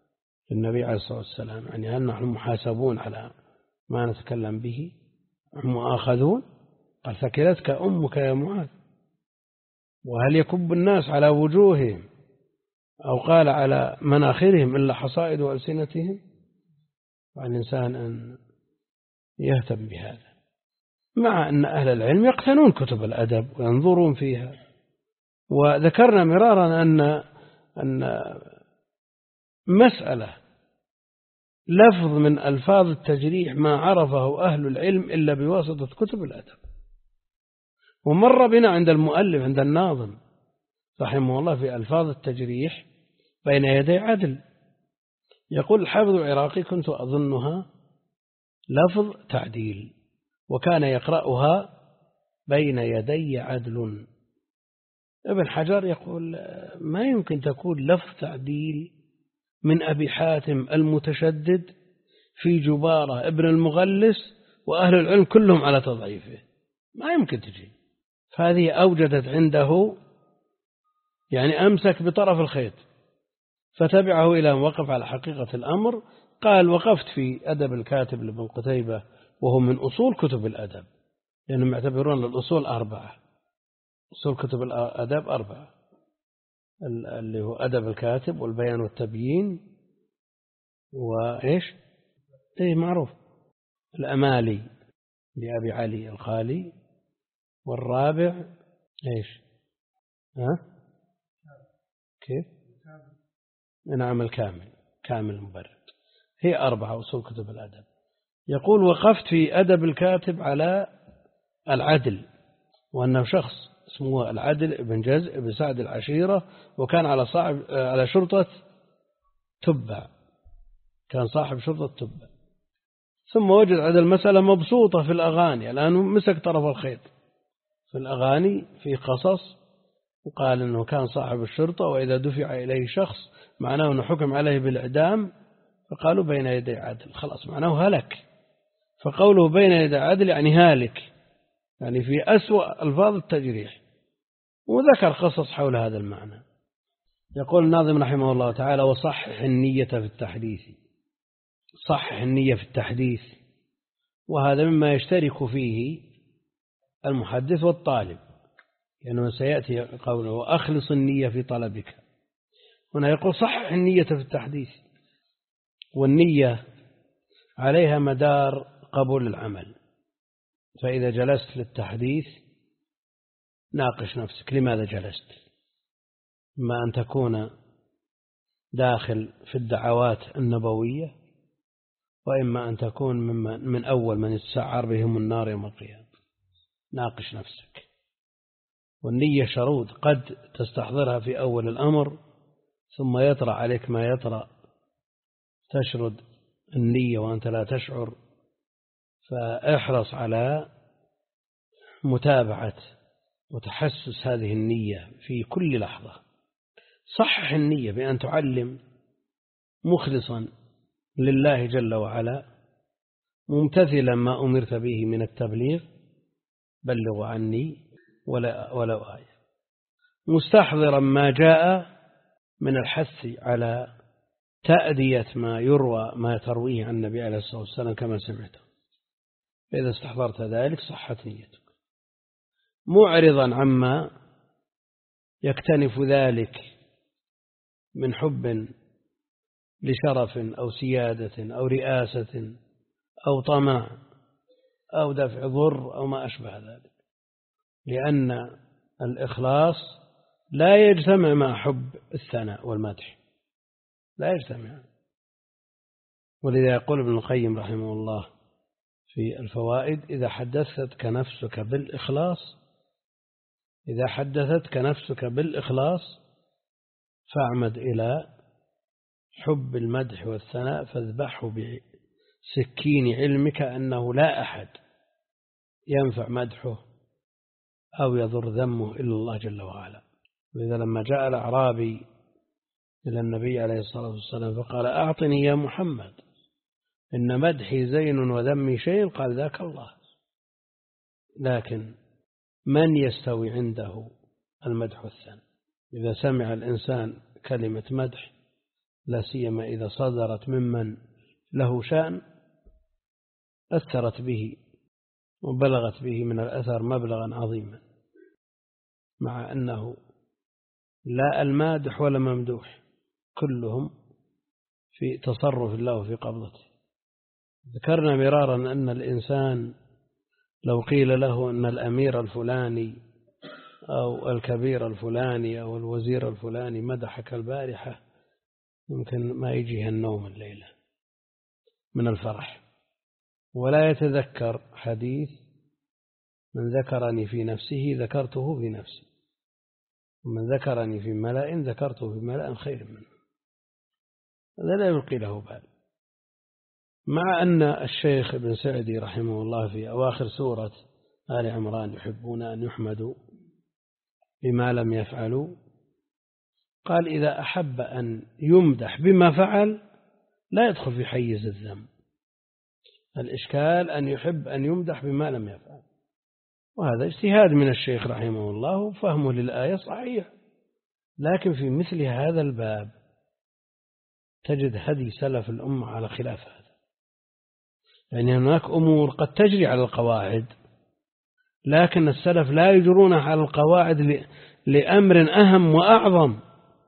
للنبي عليه الصلاة والسلام، يعني هل نحن محاسبون على ما نتكلم به، مؤاخذون؟ قال ثكلتك أمك يا معاذ. وهل يكب الناس على وجوههم أو قال على مناخرهم إلا حصائد ألسنتهم؟ الإنسان أن يهتم بهذا، مع أن أهل العلم يقتنون كتب الأدب وينظرون فيها. وذكرنا مرارا أن مسألة لفظ من ألفاظ التجريح ما عرفه أهل العلم إلا بواسطة كتب الأدب. ومر بنا عند المؤلف عند الناظم رحمه الله في ألفاظ التجريح بين يدي عدل، يقول الحافظ العراقي: كنت أظنها لفظ تعديل، وكان يقرأها بين يدي عدل. ابن حجر يقول: ما يمكن تكون لفظ تعديل من أبي حاتم المتشدد في جبارة ابن المغلس وأهل العلم كلهم على تضعيفه، ما يمكن تجي. فهذه أوجدت عنده، يعني أمسك بطرف الخيط فتبعه إلى أن وقف على حقيقة الأمر. قال: وقفت في أدب الكاتب لابن قتيبة، وهو من أصول كتب الأدب، لأنهم يعتبرون الأصول 4، أصول كتب الأدب 4، اللي هو أدب الكاتب والبيان والتبيين وإيش؟ إيه معروف، الأمالي لأبي علي الخالي، والرابع إيش؟ كيف؟ نعم الكامل، كامل المبرد. هي 4 أصول كتب الأدب. يقول: وقفت في أدب الكاتب على العدل، وأنه شخص اسمه العدل ابن جزء ابن سعد العشيرة، وكان على شرطة تبع، كان صاحب شرطة تبع. ثم وجد هذه المسألة مبسوطة في الأغاني، الآن مسك طرف الخيط في الأغاني في قصص، وقال أنه كان صاحب الشرطة، وإذا دفع إليه شخص معناه أنه حكم عليه بالإعدام، فقالوا بين يدي عدل، خلاص معناه هلك. فقوله بين يدي عدل يعني هالك، يعني في أسوأ ألفاظ التجريح. وذكر قصص حول هذا المعنى. يقول الناظم رحمه الله تعالى: وصحح النية في التحديث. صحح النية في التحديث، وهذا مما يشترك فيه المحدث والطالب، لأنه سيأتي قوله: وأخلص النية في طلبك. هنا يقول: صحح النية في التحديث، والنية عليها مدار قبول العمل. فإذا جلست للتحديث ناقش نفسك، لماذا جلست؟ إما أن تكون داخل في الدعوات النبوية، وإما أن تكون من أول من يتسعر بهم النار يوم القيامة. ناقش نفسك. والنية شرود، قد تستحضرها في أول الأمر ثم يطرأ عليك ما يطرأ، تشرد النية وأنت لا تشعر. فاحرص على متابعة وتحسس هذه النية في كل لحظة. صحح النية بأن تعلم مخلصا لله جل وعلا، ممتثلا ما أمرت به من التبليغ، بلغوا عني ولو آية، مستحضرا ما جاء من الحث على تأدية ما ترويه عن النبي عليه الصلاة والسلام كما سمعته. فإذا استحضرت ذلك صحت نيتك، معرضا عما يكتنف ذلك من حب لشرف أو سيادة أو رئاسة أو طمع أو دفع ضر أو ما أشبه ذلك، لأن الإخلاص لا يجتمع مع حب الثناء والمدح، لا يجتمع. ولذا يقول ابن القيم رحمه الله في الفوائد: إذا حدثتك نفسك بالإخلاص فاعمد إلى حب المدح والثناء، فاذبحه بسكين علمك أنه لا أحد ينفع مدحه أو يضر ذمه إلا الله جل وعلا. وإذا لما جاء الأعرابي إلى النبي عليه الصلاة والسلام فقال: أعطني يا محمد، إن مدحي زين وذمي شيء، قال: ذاك الله. لكن من يستوي عنده المدح والثناء؟ إذا سمع الإنسان كلمة مدح لا سيما إذا صدرت ممن له شأن أثرت به وبلغت به من الأثر مبلغا عظيما، مع أنه لا المادح ولا ممدوح، كلهم في تصرف الله وفي قبضته. ذكرنا مرارا أن الإنسان لو قيل له أن الأمير الفلاني أو الكبير الفلاني أو الوزير الفلاني مدحك البارحة يمكن ما يجيه النوم الليلة من الفرح، ولا يتذكر حديث من ذكرني في نفسه ذكرته في نفسي، ومن ذكرني في ملأ ذكرته في ملأ خير منه. هذا لا يلقي له بال. مع أن الشيخ ابن سعدي رحمه الله في أواخر سورة آل عمران يحبون أن يحمدوا بما لم يفعلوا، قال إذا أحب أن يمدح بما فعل لا يدخل في حيز الذم. الإشكال أن يحب أن يمدح بما لم يفعل، وهذا اجتهاد من الشيخ رحمه الله وفهمه للآية صحيح، لكن في مثل هذا الباب تجد هدي سلف الأمة على خلاف هذا. يعني هناك أمور قد تجري على القواعد، لكن السلف لا يجرونها على القواعد لأمر أهم وأعظم،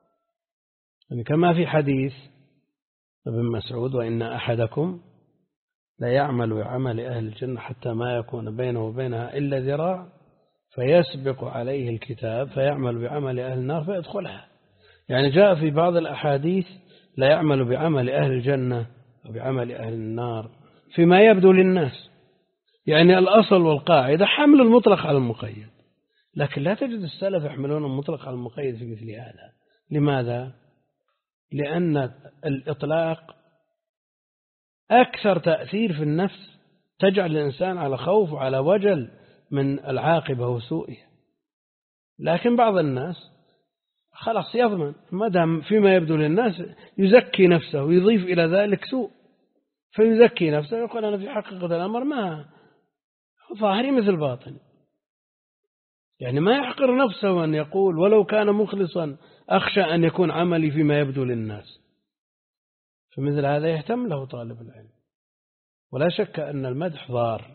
يعني كما في حديث ابن مسعود وإن أحدكم لا يعمل بعمل أهل الجنة حتى ما يكون بينه وبينها إلا ذراع فيسبق عليه الكتاب فيعمل بعمل أهل النار فيدخلها. يعني جاء في بعض الأحاديث لا يعمل بعمل أهل الجنة أو بعمل أهل النار فيما يبدو للناس، يعني الأصل والقاعدة حمل المطلق على المقيد، لكن لا تجد السلف يحملون المطلق على المقيد في مثل هذا. لماذا؟ لأن الإطلاق أكثر تأثير في النفس، تجعل الإنسان على خوف وعلى وجل من العاقبة وسوءها، لكن بعض الناس خلاص يضمن ما دام فيما يبدو للناس يزكي نفسه ويضيف إلى ذلك سوء، فيزكي نفسه ويقول أنا في حقيقة الأمر ما ظاهري مثل باطن، يعني ما يحقر نفسه أن يقول ولو كان مخلصا أخشى أن يكون عملي فيما يبدو للناس. فمثل هذا يهتم له طالب العلم. ولا شك أن المدح ضار،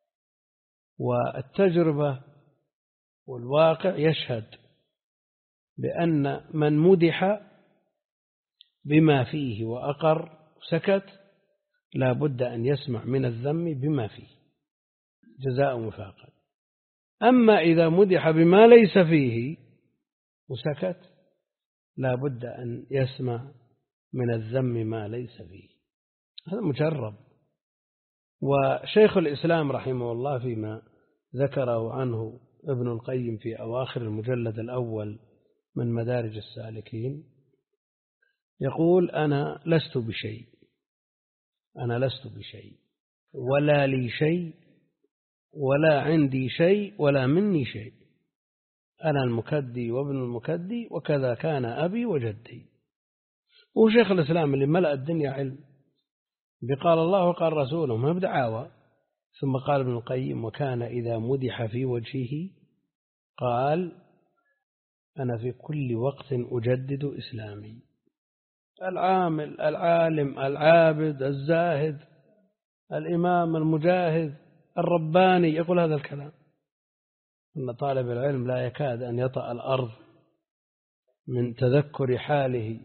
والتجربة والواقع يشهد بأن من مدح بما فيه وأقر سكت لا بد أن يسمع من الذم بما فيه جزاء وفاقا. أما إذا مدح بما ليس فيه وسكت لا بد أن يسمع من الذم ما ليس فيه. هذا مجرب. وشيخ الإسلام رحمه الله فيما ذكره عنه ابن القيم في أواخر المجلد الأول من مدارج السالكين يقول أنا لست بشيء ولا لي شيء ولا عندي شيء ولا مني شيء، أنا المكدي وابن المكدي وكذا كان أبي وجدي. وشيخ الإسلام اللي ملأ الدنيا علم بقال الله وقال رسوله ما بدعاوى. ثم قال ابن القيم وكان إذا مدح في وجهه قال أنا في كل وقت أجدد إسلامي. العامل العالم العابد الزاهد الإمام المجاهد الرباني يقول هذا الكلام. أن طالب العلم لا يكاد أن يطأ الأرض من تذكر حاله،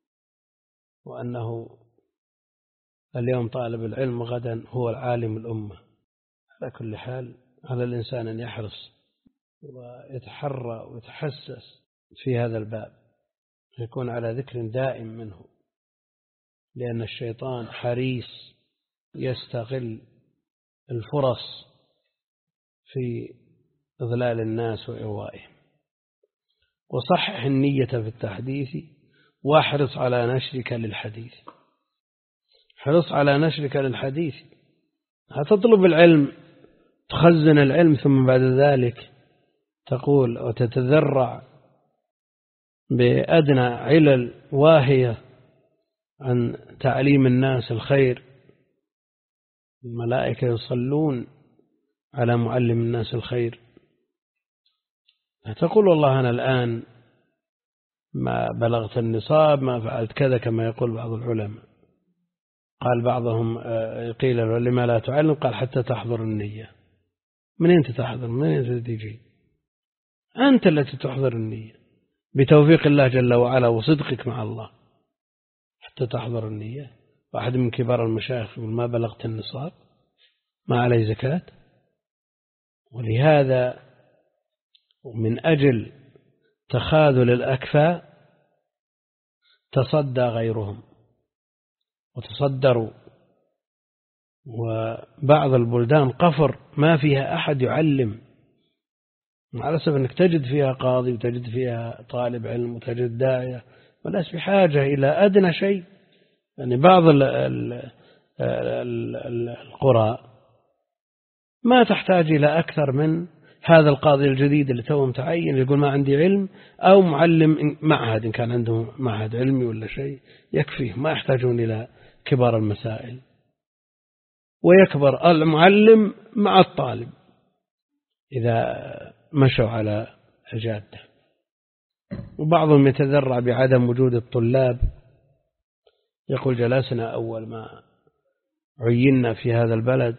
وأنه اليوم طالب العلم غدا هو العالم الأمة. على كل حال على الإنسان أن يحرص ويتحرى ويتحسس في هذا الباب، يكون على ذكر دائم منه، لأن الشيطان حريص يستغل الفرص في إضلال الناس وإغوائهم. وصحح النية في التحديث واحرص على نشرك للحديث. حرص على نشرك للحديث، هتطلب العلم تخزن العلم ثم بعد ذلك تقول وتتذرع بأدنى علل واهية عن تعليم الناس الخير. الملائكة يصلون على معلم الناس الخير. تقول والله أنا الآن ما بلغت النصاب ما فعلت كذا كما يقول بعض العلماء. قال بعضهم قيل له لما لا تعلم؟ قال حتى تحضر النية. من أنت تحضر؟ من أنت تجي؟ أنت التي تحضر النية بتوفيق الله جل وعلا وصدقك مع الله حتى تحضر النية. واحد من كبار المشايخ يقول ما بلغت النصاب ما عليه زكاة. ولهذا ومن أجل تخاذل الأكفاء تصدى غيرهم وتصدروا. وبعض البلدان قفر ما فيها أحد يعلم، مع الأسف أنك تجد فيها قاضي وتجد فيها طالب علم وتجد داعية، والناس بحاجة إلى أدنى شيء. يعني بعض القرى ما تحتاج إلى أكثر من هذا القاضي الجديد اللي توه متعين يقول ما عندي علم، أو معلم معهد إن كان عندهم معهد علمي ولا شيء يكفيه، ما يحتاجون إلى كبار المسائل. ويكبر المعلم مع الطالب إذا مشوا على الجادة. وبعضهم يتذرع بعدم وجود الطلاب، يقول جلسنا أول ما عيننا في هذا البلد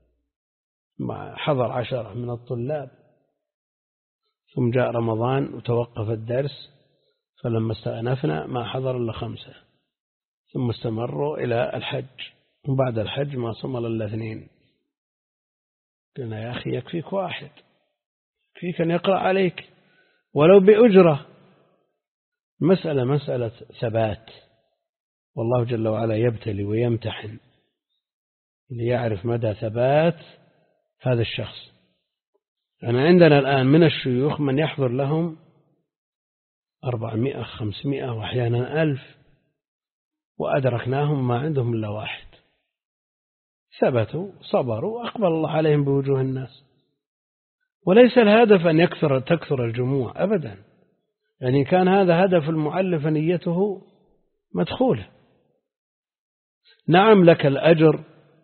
حضر 10 من الطلاب، ثم جاء رمضان وتوقف الدرس، فلما استأنفنا ما حضر إلا 5، ثم استمروا إلى الحج، وبعد الحج ما صمل إلا 2. قلنا يا أخي يكفيك واحد، يكفيك أن يقرأ عليك ولو بأجرة. مسألة ثبات، والله جل وعلا يبتلي ويمتحن ليعرف مدى ثبات هذا الشخص. يعني عندنا الآن من الشيوخ من يحضر لهم 400 500 وأحيانا 1000، وأدركناهم ما عندهم إلا 1. ثبتوا صبروا أقبل الله عليهم بوجوه الناس. وليس الهدف أن تكثر الجموع أبدا. يعني كان هذا هدف المعلم فنيته مدخولة. نعم لك الأجر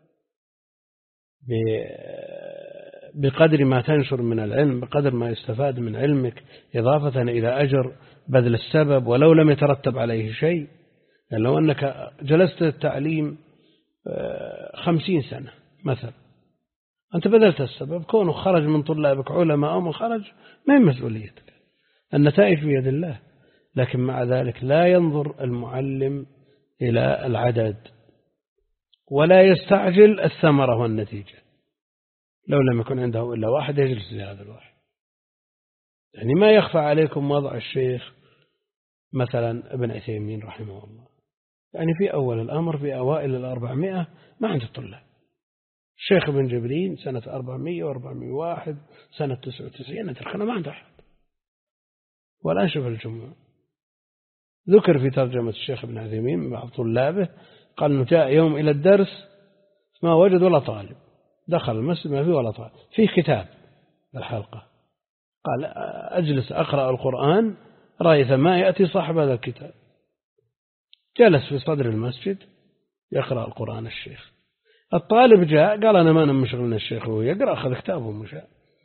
بقدر ما تنشر من العلم، بقدر ما يستفاد من علمك، إضافة إلى أجر بذل السبب ولو لم يترتب عليه شيء. يعني لو أنك جلست التعليم 50 سنة مثلا، أنت بذلت السبب، كونه خرج من طلابك علماء أو من خرج ما هي مسؤوليتك، النتائج بيد الله. لكن مع ذلك لا ينظر المعلم إلى العدد ولا يستعجل الثمرة والنتيجة. لو لم يكن عنده إلا 1 يجلس لهذا الواحد. يعني ما يخفى عليكم وضع الشيخ مثلا ابن عثيمين رحمه الله، يعني في أول الأمر في أوائل 400 ما عنده طلاب. الشيخ ابن جبرين سنة 400 و401 سنة 99 أدركنا ما عنده أحد، والآن شوف الجموع. ذكر في ترجمة الشيخ ابن عثيمين من بعض طلابه قال أنه جاء يوم إلى الدرس ما وجد ولا طالب، دخل المسجد ما فيه ولا طالب، فيه كتاب الحلقة، قال أجلس أقرأ القرآن رأيت ما يأتي صاحب هذا الكتاب. جلس في صدر المسجد يقرأ القرآن الشيخ. الطالب جاء قال أنا ما نمشغل من الشيخ وهو يقرأ، أخذ كتابه ومشى.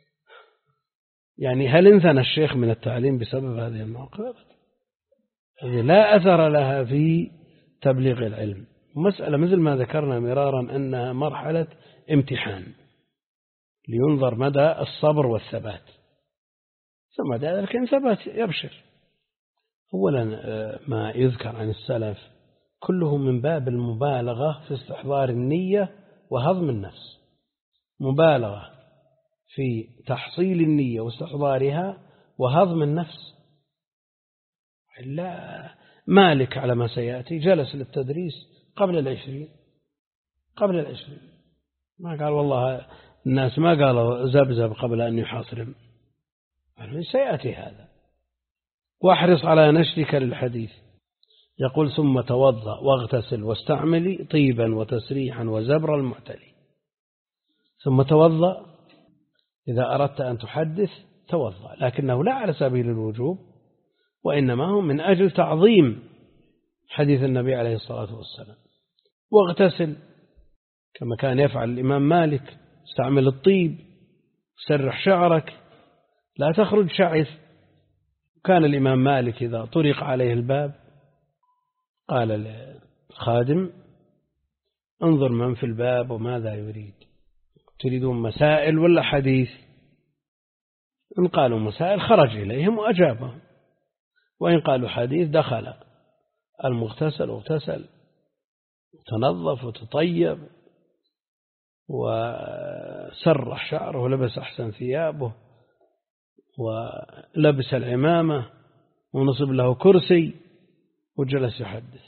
يعني هل انثنى الشيخ من التعليم بسبب هذه المواقف؟ هذه لا أثر لها في تبليغ العلم. مسألة مثل ما ذكرنا مرارا أنها مرحلة امتحان لينظر مدى الصبر والثبات، ثم ذلك إن ثبت يبشر. أولا ما يذكر عن السلف كله من باب المبالغة في استحضار النية وهضم النفس، مبالغة في تحصيل النية واستحضارها وهضم النفس. لا مالك على ما سيأتي جلس للتدريس قبل 20 ما قال والله الناس ما قالوا زبزب قبل أن يحاصرهم، سيأتي هذا. واحرص على نشرك للحديث. يقول ثم توضأ واغتسل واستعملي طيبا وتسريحا وزبر المعتلي. ثم توضأ إذا أردت أن تحدث توضأ، لكنه لا على سبيل الوجوب، وإنما هو من أجل تعظيم حديث النبي عليه الصلاة والسلام. واغتسل كما كان يفعل الإمام مالك، استعمل الطيب، سرح شعرك، لا تخرج شعث، كان الإمام مالك إذا طرق عليه الباب قال للخادم: انظر من في الباب وماذا يريد، تريدون مسائل ولا حديث؟ إن قالوا مسائل خرج إليهم وأجابهم، وإن قالوا حديث دخل المغتسل واغتسل تنظف وتطيب وسرح شعره ولبس أحسن ثيابه ولبس العمامة ونصب له كرسي وجلس يحدث.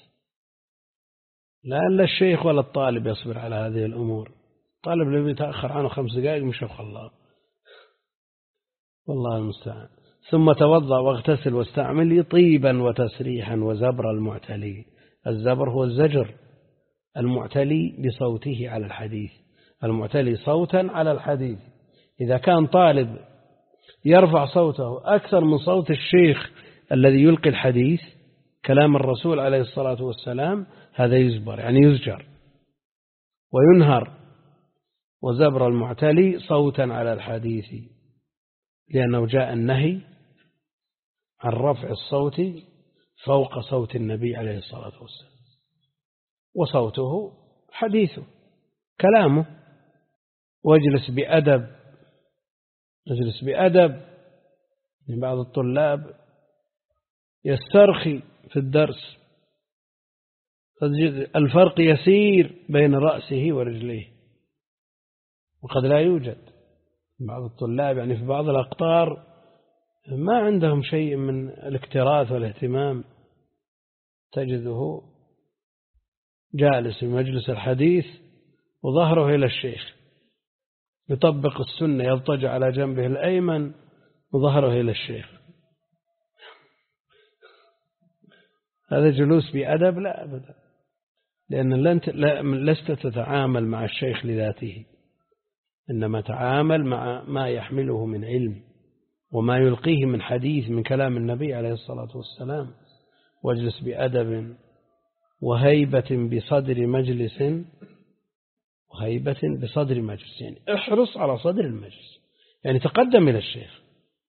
لا الشيخ ولا الطالب يصبر على هذه الأمور. الطالب لم يتأخر عنه 5 دقائق مش الله، والله المستعان. ثم توضأ واغتسل واستعمل طيبا وتسريحا وزبر المعتلي. الزبر هو الزجر، المعتلي بصوته على الحديث، المعتلي صوتا على الحديث. إذا كان طالب يرفع صوته أكثر من صوت الشيخ الذي يلقي الحديث كلام الرسول عليه الصلاة والسلام، هذا يزبر يعني يزجر وينهر. وزبر المعتلي صوتا على الحديث، لأنه جاء النهي عن رفع الصوت فوق صوت النبي عليه الصلاة والسلام، وصوته حديثه كلامه. واجلس بأدب، اجلس بأدب. بعض الطلاب يسترخي في الدرس، تجد الفرق يسير بين رأسه ورجليه، وقد لا يوجد. بعض الطلاب يعني في بعض الأقطار ما عندهم شيء من الاكتراث والاهتمام، تجده جالس في مجلس الحديث وظهره إلى الشيخ، يطبق السنة، يضطجع على جنبه الأيمن وظهره إلى الشيخ. هذا جلوس بأدب؟ لا أبدا، لأن لست تتعامل مع الشيخ لذاته، إنما تعامل مع ما يحمله من علم وما يلقيه من حديث من كلام النبي عليه الصلاة والسلام. واجلس بأدب وهيبة بصدر مجلس، وهيبة بصدر مجلس يعني احرص على صدر المجلس، يعني تقدم إلى الشيخ.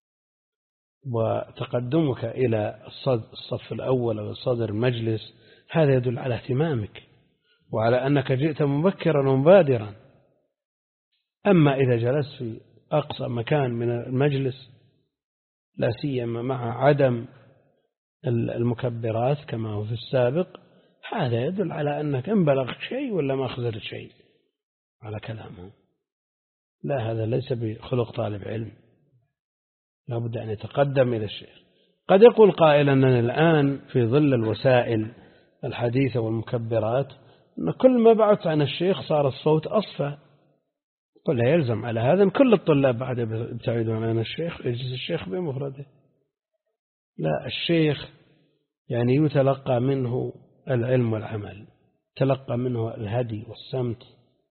وتقدمك إلى الصف الأول أو صدر المجلس هذا يدل على اهتمامك وعلى أنك جئت مبكرا ومبادرا. أما إذا جلست في أقصى مكان من المجلس، لا سيما مع عدم المكبرات كما هو في السابق، هذا يدل على أنك إن بلغ شيء ولا ما أخذت شيء على كلامه. لا، هذا ليس بخلق طالب علم، لابد أن يتقدم إلى الشيخ. قد يقول قائل أننا الآن في ظل الوسائل الحديثة والمكبرات أن كل ما بعدت عن الشيخ صار الصوت أصفى. قل لا يلزم على هذا أن كل الطلاب بعد يبتعدون عن الشيخ، يجلس الشيخ بمفرده. لا، الشيخ يعني يتلقى منه العلم والعمل، تلقى منه الهدي والسمت.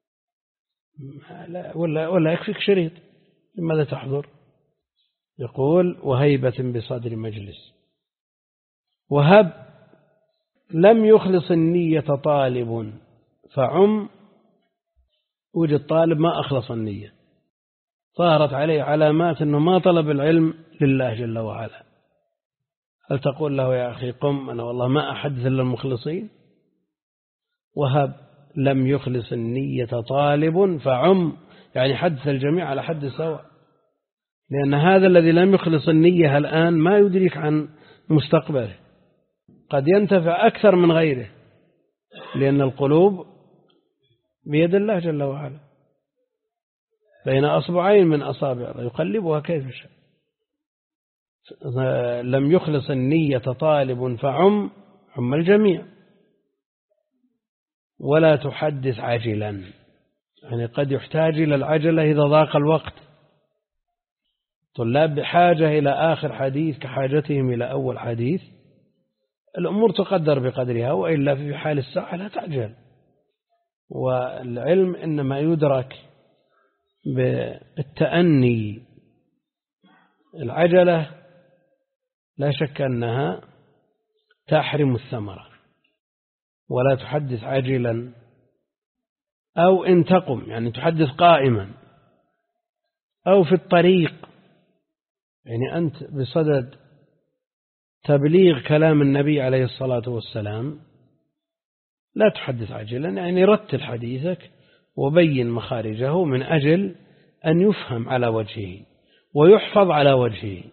ولا يكفيك شريط، لماذا تحضر؟ يقول وهيبة بصدر مجلس. وهب لم يخلص النية طالب فعم. وجد طالب ما أخلص النية، ظهرت عليه علامات أنه ما طلب العلم لله جل وعلا، هل تقول له يا أخي قم أنا والله ما أحدث إلا المخلصين؟ وهب لم يخلص النية طالب فعم، يعني حدث الجميع على حد سواء، لأن هذا الذي لم يخلص النية الآن ما يدرك عن مستقبله، قد ينتفع أكثر من غيره، لأن القلوب بيد الله جل وعلا بين أصبعين من أصابع يقلبها كيف شاء. لم يخلص النية طالب فعم الجميع. ولا تحدث عاجلا، يعني قد يحتاج إلى العجلة إذا ضاق الوقت. طلاب بحاجة إلى آخر حديث كحاجتهم إلى أول حديث، الأمور تقدر بقدرها، وإلا في حال الساعة لا تعجل. والعلم إنما يدرك بالتأني. العجلة لا شك أنها تحرم الثمرة. ولا تحدث عاجلا، أو إن تقم يعني تحدث قائما، أو في الطريق، يعني أنت بصدد تبليغ كلام النبي عليه الصلاة والسلام لا تحدث عاجلا، يعني رتل حديثك وبين مخارجه من أجل أن يفهم على وجهه ويحفظ على وجهه.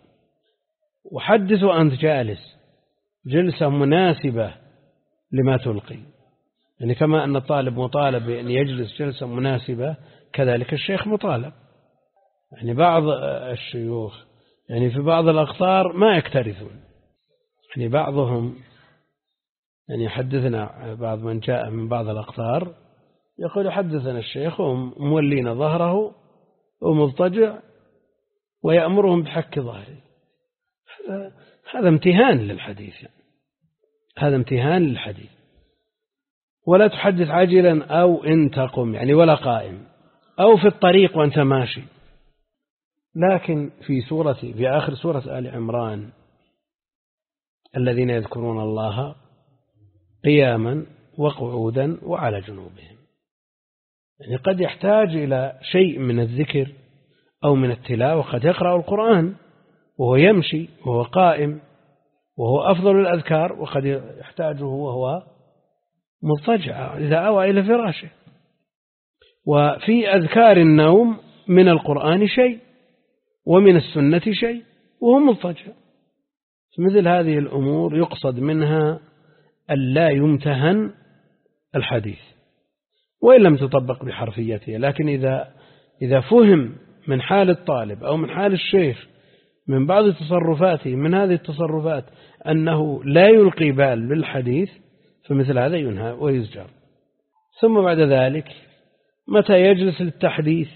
وحدث وأنت جالس جلسة مناسبة لما تلقي، يعني كما أن الطالب مطالب بأن يجلس جلسة مناسبة كذلك الشيخ مطالب. يعني بعض الشيوخ يعني في بعض الأقطار ما يكترثون، يعني بعضهم يعني يحدثنا بعض من جاء من بعض الأقطار يقول حدثنا الشيخ ومولين ظهره ومضطجع ويأمرهم بحك ظهره. هذا امتهان للحديث، يعني هذا امتهان للحديث. ولا تحدث عاجلا أو إن تقم، يعني ولا قائم أو في الطريق وأنت ماشي. لكن في آخر سورة آل عمران الذين يذكرون الله قياما وقعودا وعلى جنوبهم، يعني قد يحتاج إلى شيء من الذكر أو من التلاوة، قد يقرأ القرآن وهو يمشي وهو قائم وهو أفضل الأذكار، وقد يحتاجه وهو مضطجع إذا أوى إلى فراشه. وفي أذكار النوم من القرآن شيء ومن السنة شيء وهو مضطجع. مثل هذه الأمور يقصد منها ألا يمتهن الحديث وإن لم تطبق بحرفيته، لكن إذا فهم من حال الطالب أو من حال الشيخ من بعض تصرفاته من هذه التصرفات أنه لا يلقي بال بالحديث، فمثل هذا ينهى ويزجر. ثم بعد ذلك متى يجلس للتحديث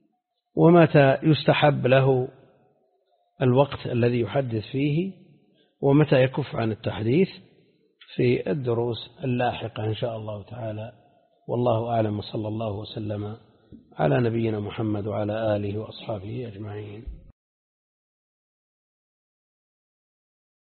ومتى يستحب له الوقت الذي يحدث فيه ومتى يكف عن التحديث في الدروس اللاحقة إن شاء الله تعالى. والله أعلم، وصلى الله وسلم على نبينا محمد وعلى آله وأصحابه أجمعين.